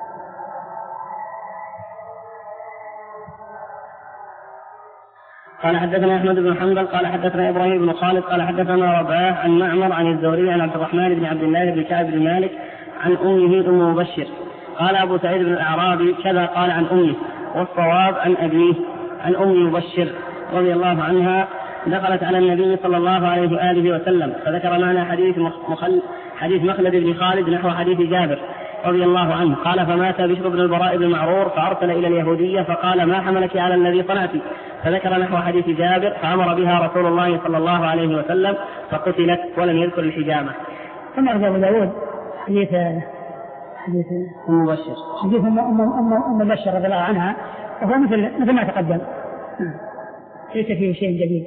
قال: حدثنا أحمد بن حنبل قال حدثنا إبراهيم بن خالد قال حدثنا رباح عن معمر عن الزهري عن عبد الرحمن بن عبد الله بن كعب بن مالك عن أمه أم مبشر. قال أبو سعيد بن الأعرابي: كذا قال عن أمه، والصواب عن أبيه عن أم مبشر رضي الله عنها. دخلت على النبي صلى الله عليه وآله وسلم فذكر معنا حديث مخل حديث مخلد بن خالد نحو حديث جابر رضي الله عنه. قال: فمات بشر بن البراء بن معرور فأرسل إلى اليهودية فقال: ما حملك على الذي صنعت؟ فذكر نحو حديث جابر فأمر بها رسول الله صلى الله عليه وسلم فقتلت ولم يذكر الحجامة. ثم أخرج أبو داود حديث حديث أم مبشر حديث أم أم أم مبشر رضي الله عنها وهو مثل مثل ما تقدم، ليس فيه شيء جديد.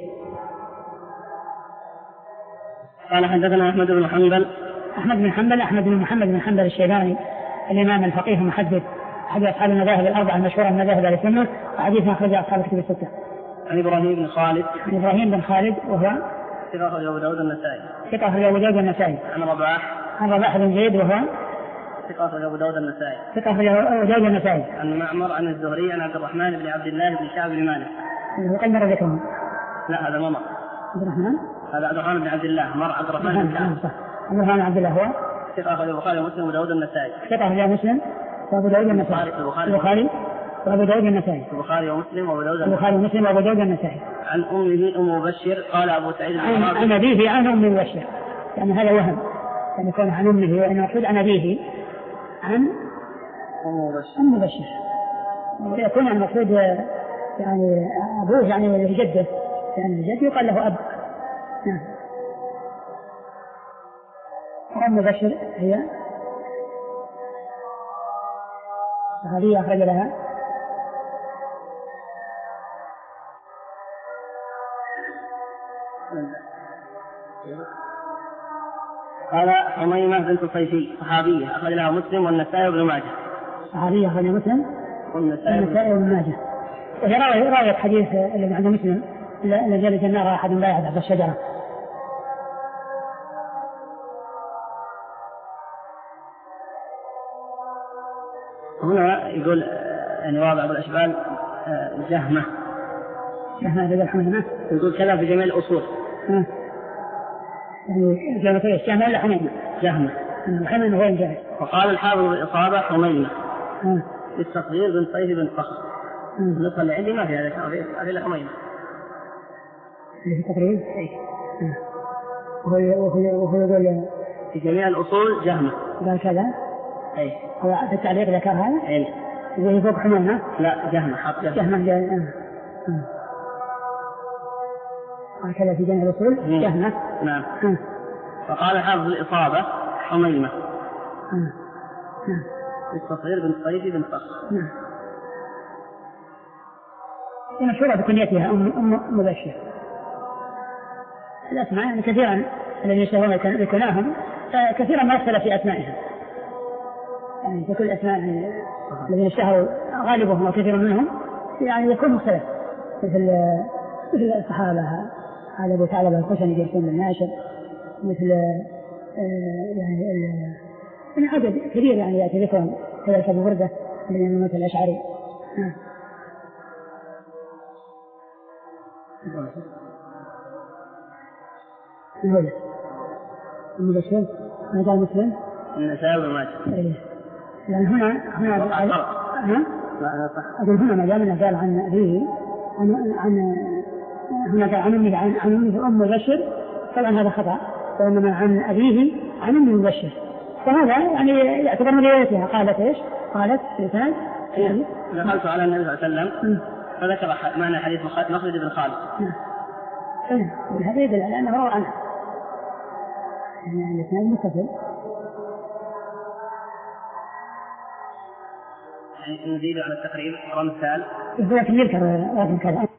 قال: حدثنا أحمد بن حنبل أحمد بن حنبل أحمد بن محمد بن حنبل الشيباني الإمام الفقيه المحدث أحد أصحاب المذاهب الأربعة المشهورة من مذاهب أهل السنة، وحديث أخرج أصحاب الكتب الستة. عن إبراهيم بن خالد عن إبراهيم بن خالد وهو ثقة أخرج أبو داود النسائي. ثقة أخرج أبو داود النسائي. عن رباح عن رباح بن زيد وهو ثقة أخرج أبو داود النسائي. ثقة أخرج أبو داود النسائي. عن معمر عن الزهري عن عبد الرحمن بن عبد الله بن كعب بن مالك. وقد مر ذكرهم. لا هذا ممر. عبد الرحمن هذا عبد الرحمن بن عبد الله مر عبد الرحمن بن كعب. عبد الرحمن بن عبد الله هو ثقة أخرج البخاري ومسلم وأبو داود النسائي. ثقة أخرج مسلم وأبو داود النسائي. البخاري وأبو داود النسائي. البخاري ومسلم وأبو داود البخاري ومسلم وأبو داود النسائي. عن أمه أم مبشر. قال أبو سعيد عن, عن أبيه عن أم مبشر، يعني هذا وهم، يعني يكون عن أمه وإن المقصود عن أبيه عن أم مبشر أم مبشر، ويكون المقصود يعني أبوه يعني لجده، يعني الجد يقال له أب. نعم. أم مبشر هي صحابية أخرج لها. قال حميمة بنت صيفي صحابية أخرج لها مسلم والنسائي وابن ماجه. صحابية أخرج مسلم والنسائي وابن ماجه. وهي رواية حديث الذي عند مسلم الذي جلس النار أحد لا يعذب الشجرة. هنا يقول يعني واضع أبو الأشبال جهمة جهمة هذا الحميمة يقول كذا في جميع الأصول. يعني جهمة ايش؟ جهمة ولا حميمة؟ جهمة. حميمة وين جاء؟ وقال الحافظ بالإصابة حميمة بالتصغير بن صيف بن صخر. النسخة اللي عندي ما في هذا الشيء إلا حميمة. في التقريب؟ وهو وهو يقول في جميع الأصول جهمة. قال كذا؟ أي. هو في التعليق ذكر هذا؟ أي. وهي فوق حميمة؟ لا جهمة حط جهمة. جهمة جهمة. قال كذا في جميع الأصول جهمة. نعم. وقال الحافظ الإصابة حميمة. نعم. بالتصغير بن صيف بن صخر. نعم. هي مشهورة بكنيتها أم أم مبشر. الأسماء يعني كثيرا الذين يشتهرون بكناهم كثيرا ما يختلف في أسمائهم. يعني في كل أسماء الذين اشتهروا غالبهم وكثير منهم يعني يكون مختلف مثل مثل الصحابة على أبو ثعلبة الخشني جيسون الناشر مثل يعني يعني عدد كبير يعني يأتي ذكرهم كذلك أبو بردة من مثل الأشعري. هذا المبشر ما قال مسلم النسائي وابن ماجه. لأن هنا هنا أقول هنا ما دام أنه قال عن أبيه عن عن هنا قال عن أمه عن عن أمه أم مبشر طبعا هذا خطأ وإنما عن أبيه عن أم مبشر فهذا يعني يعتبر من روايتها. قالت إيش؟ قالت لسان دخلت على النبي صلى الله عليه وسلم فذكر معنى حديث مخلد بن خالد. هذا يدل على أنه روى عنه يعني الإسناد متصل. يعني نزيد على التقريب رمثال. لكن يذكر لكن كذا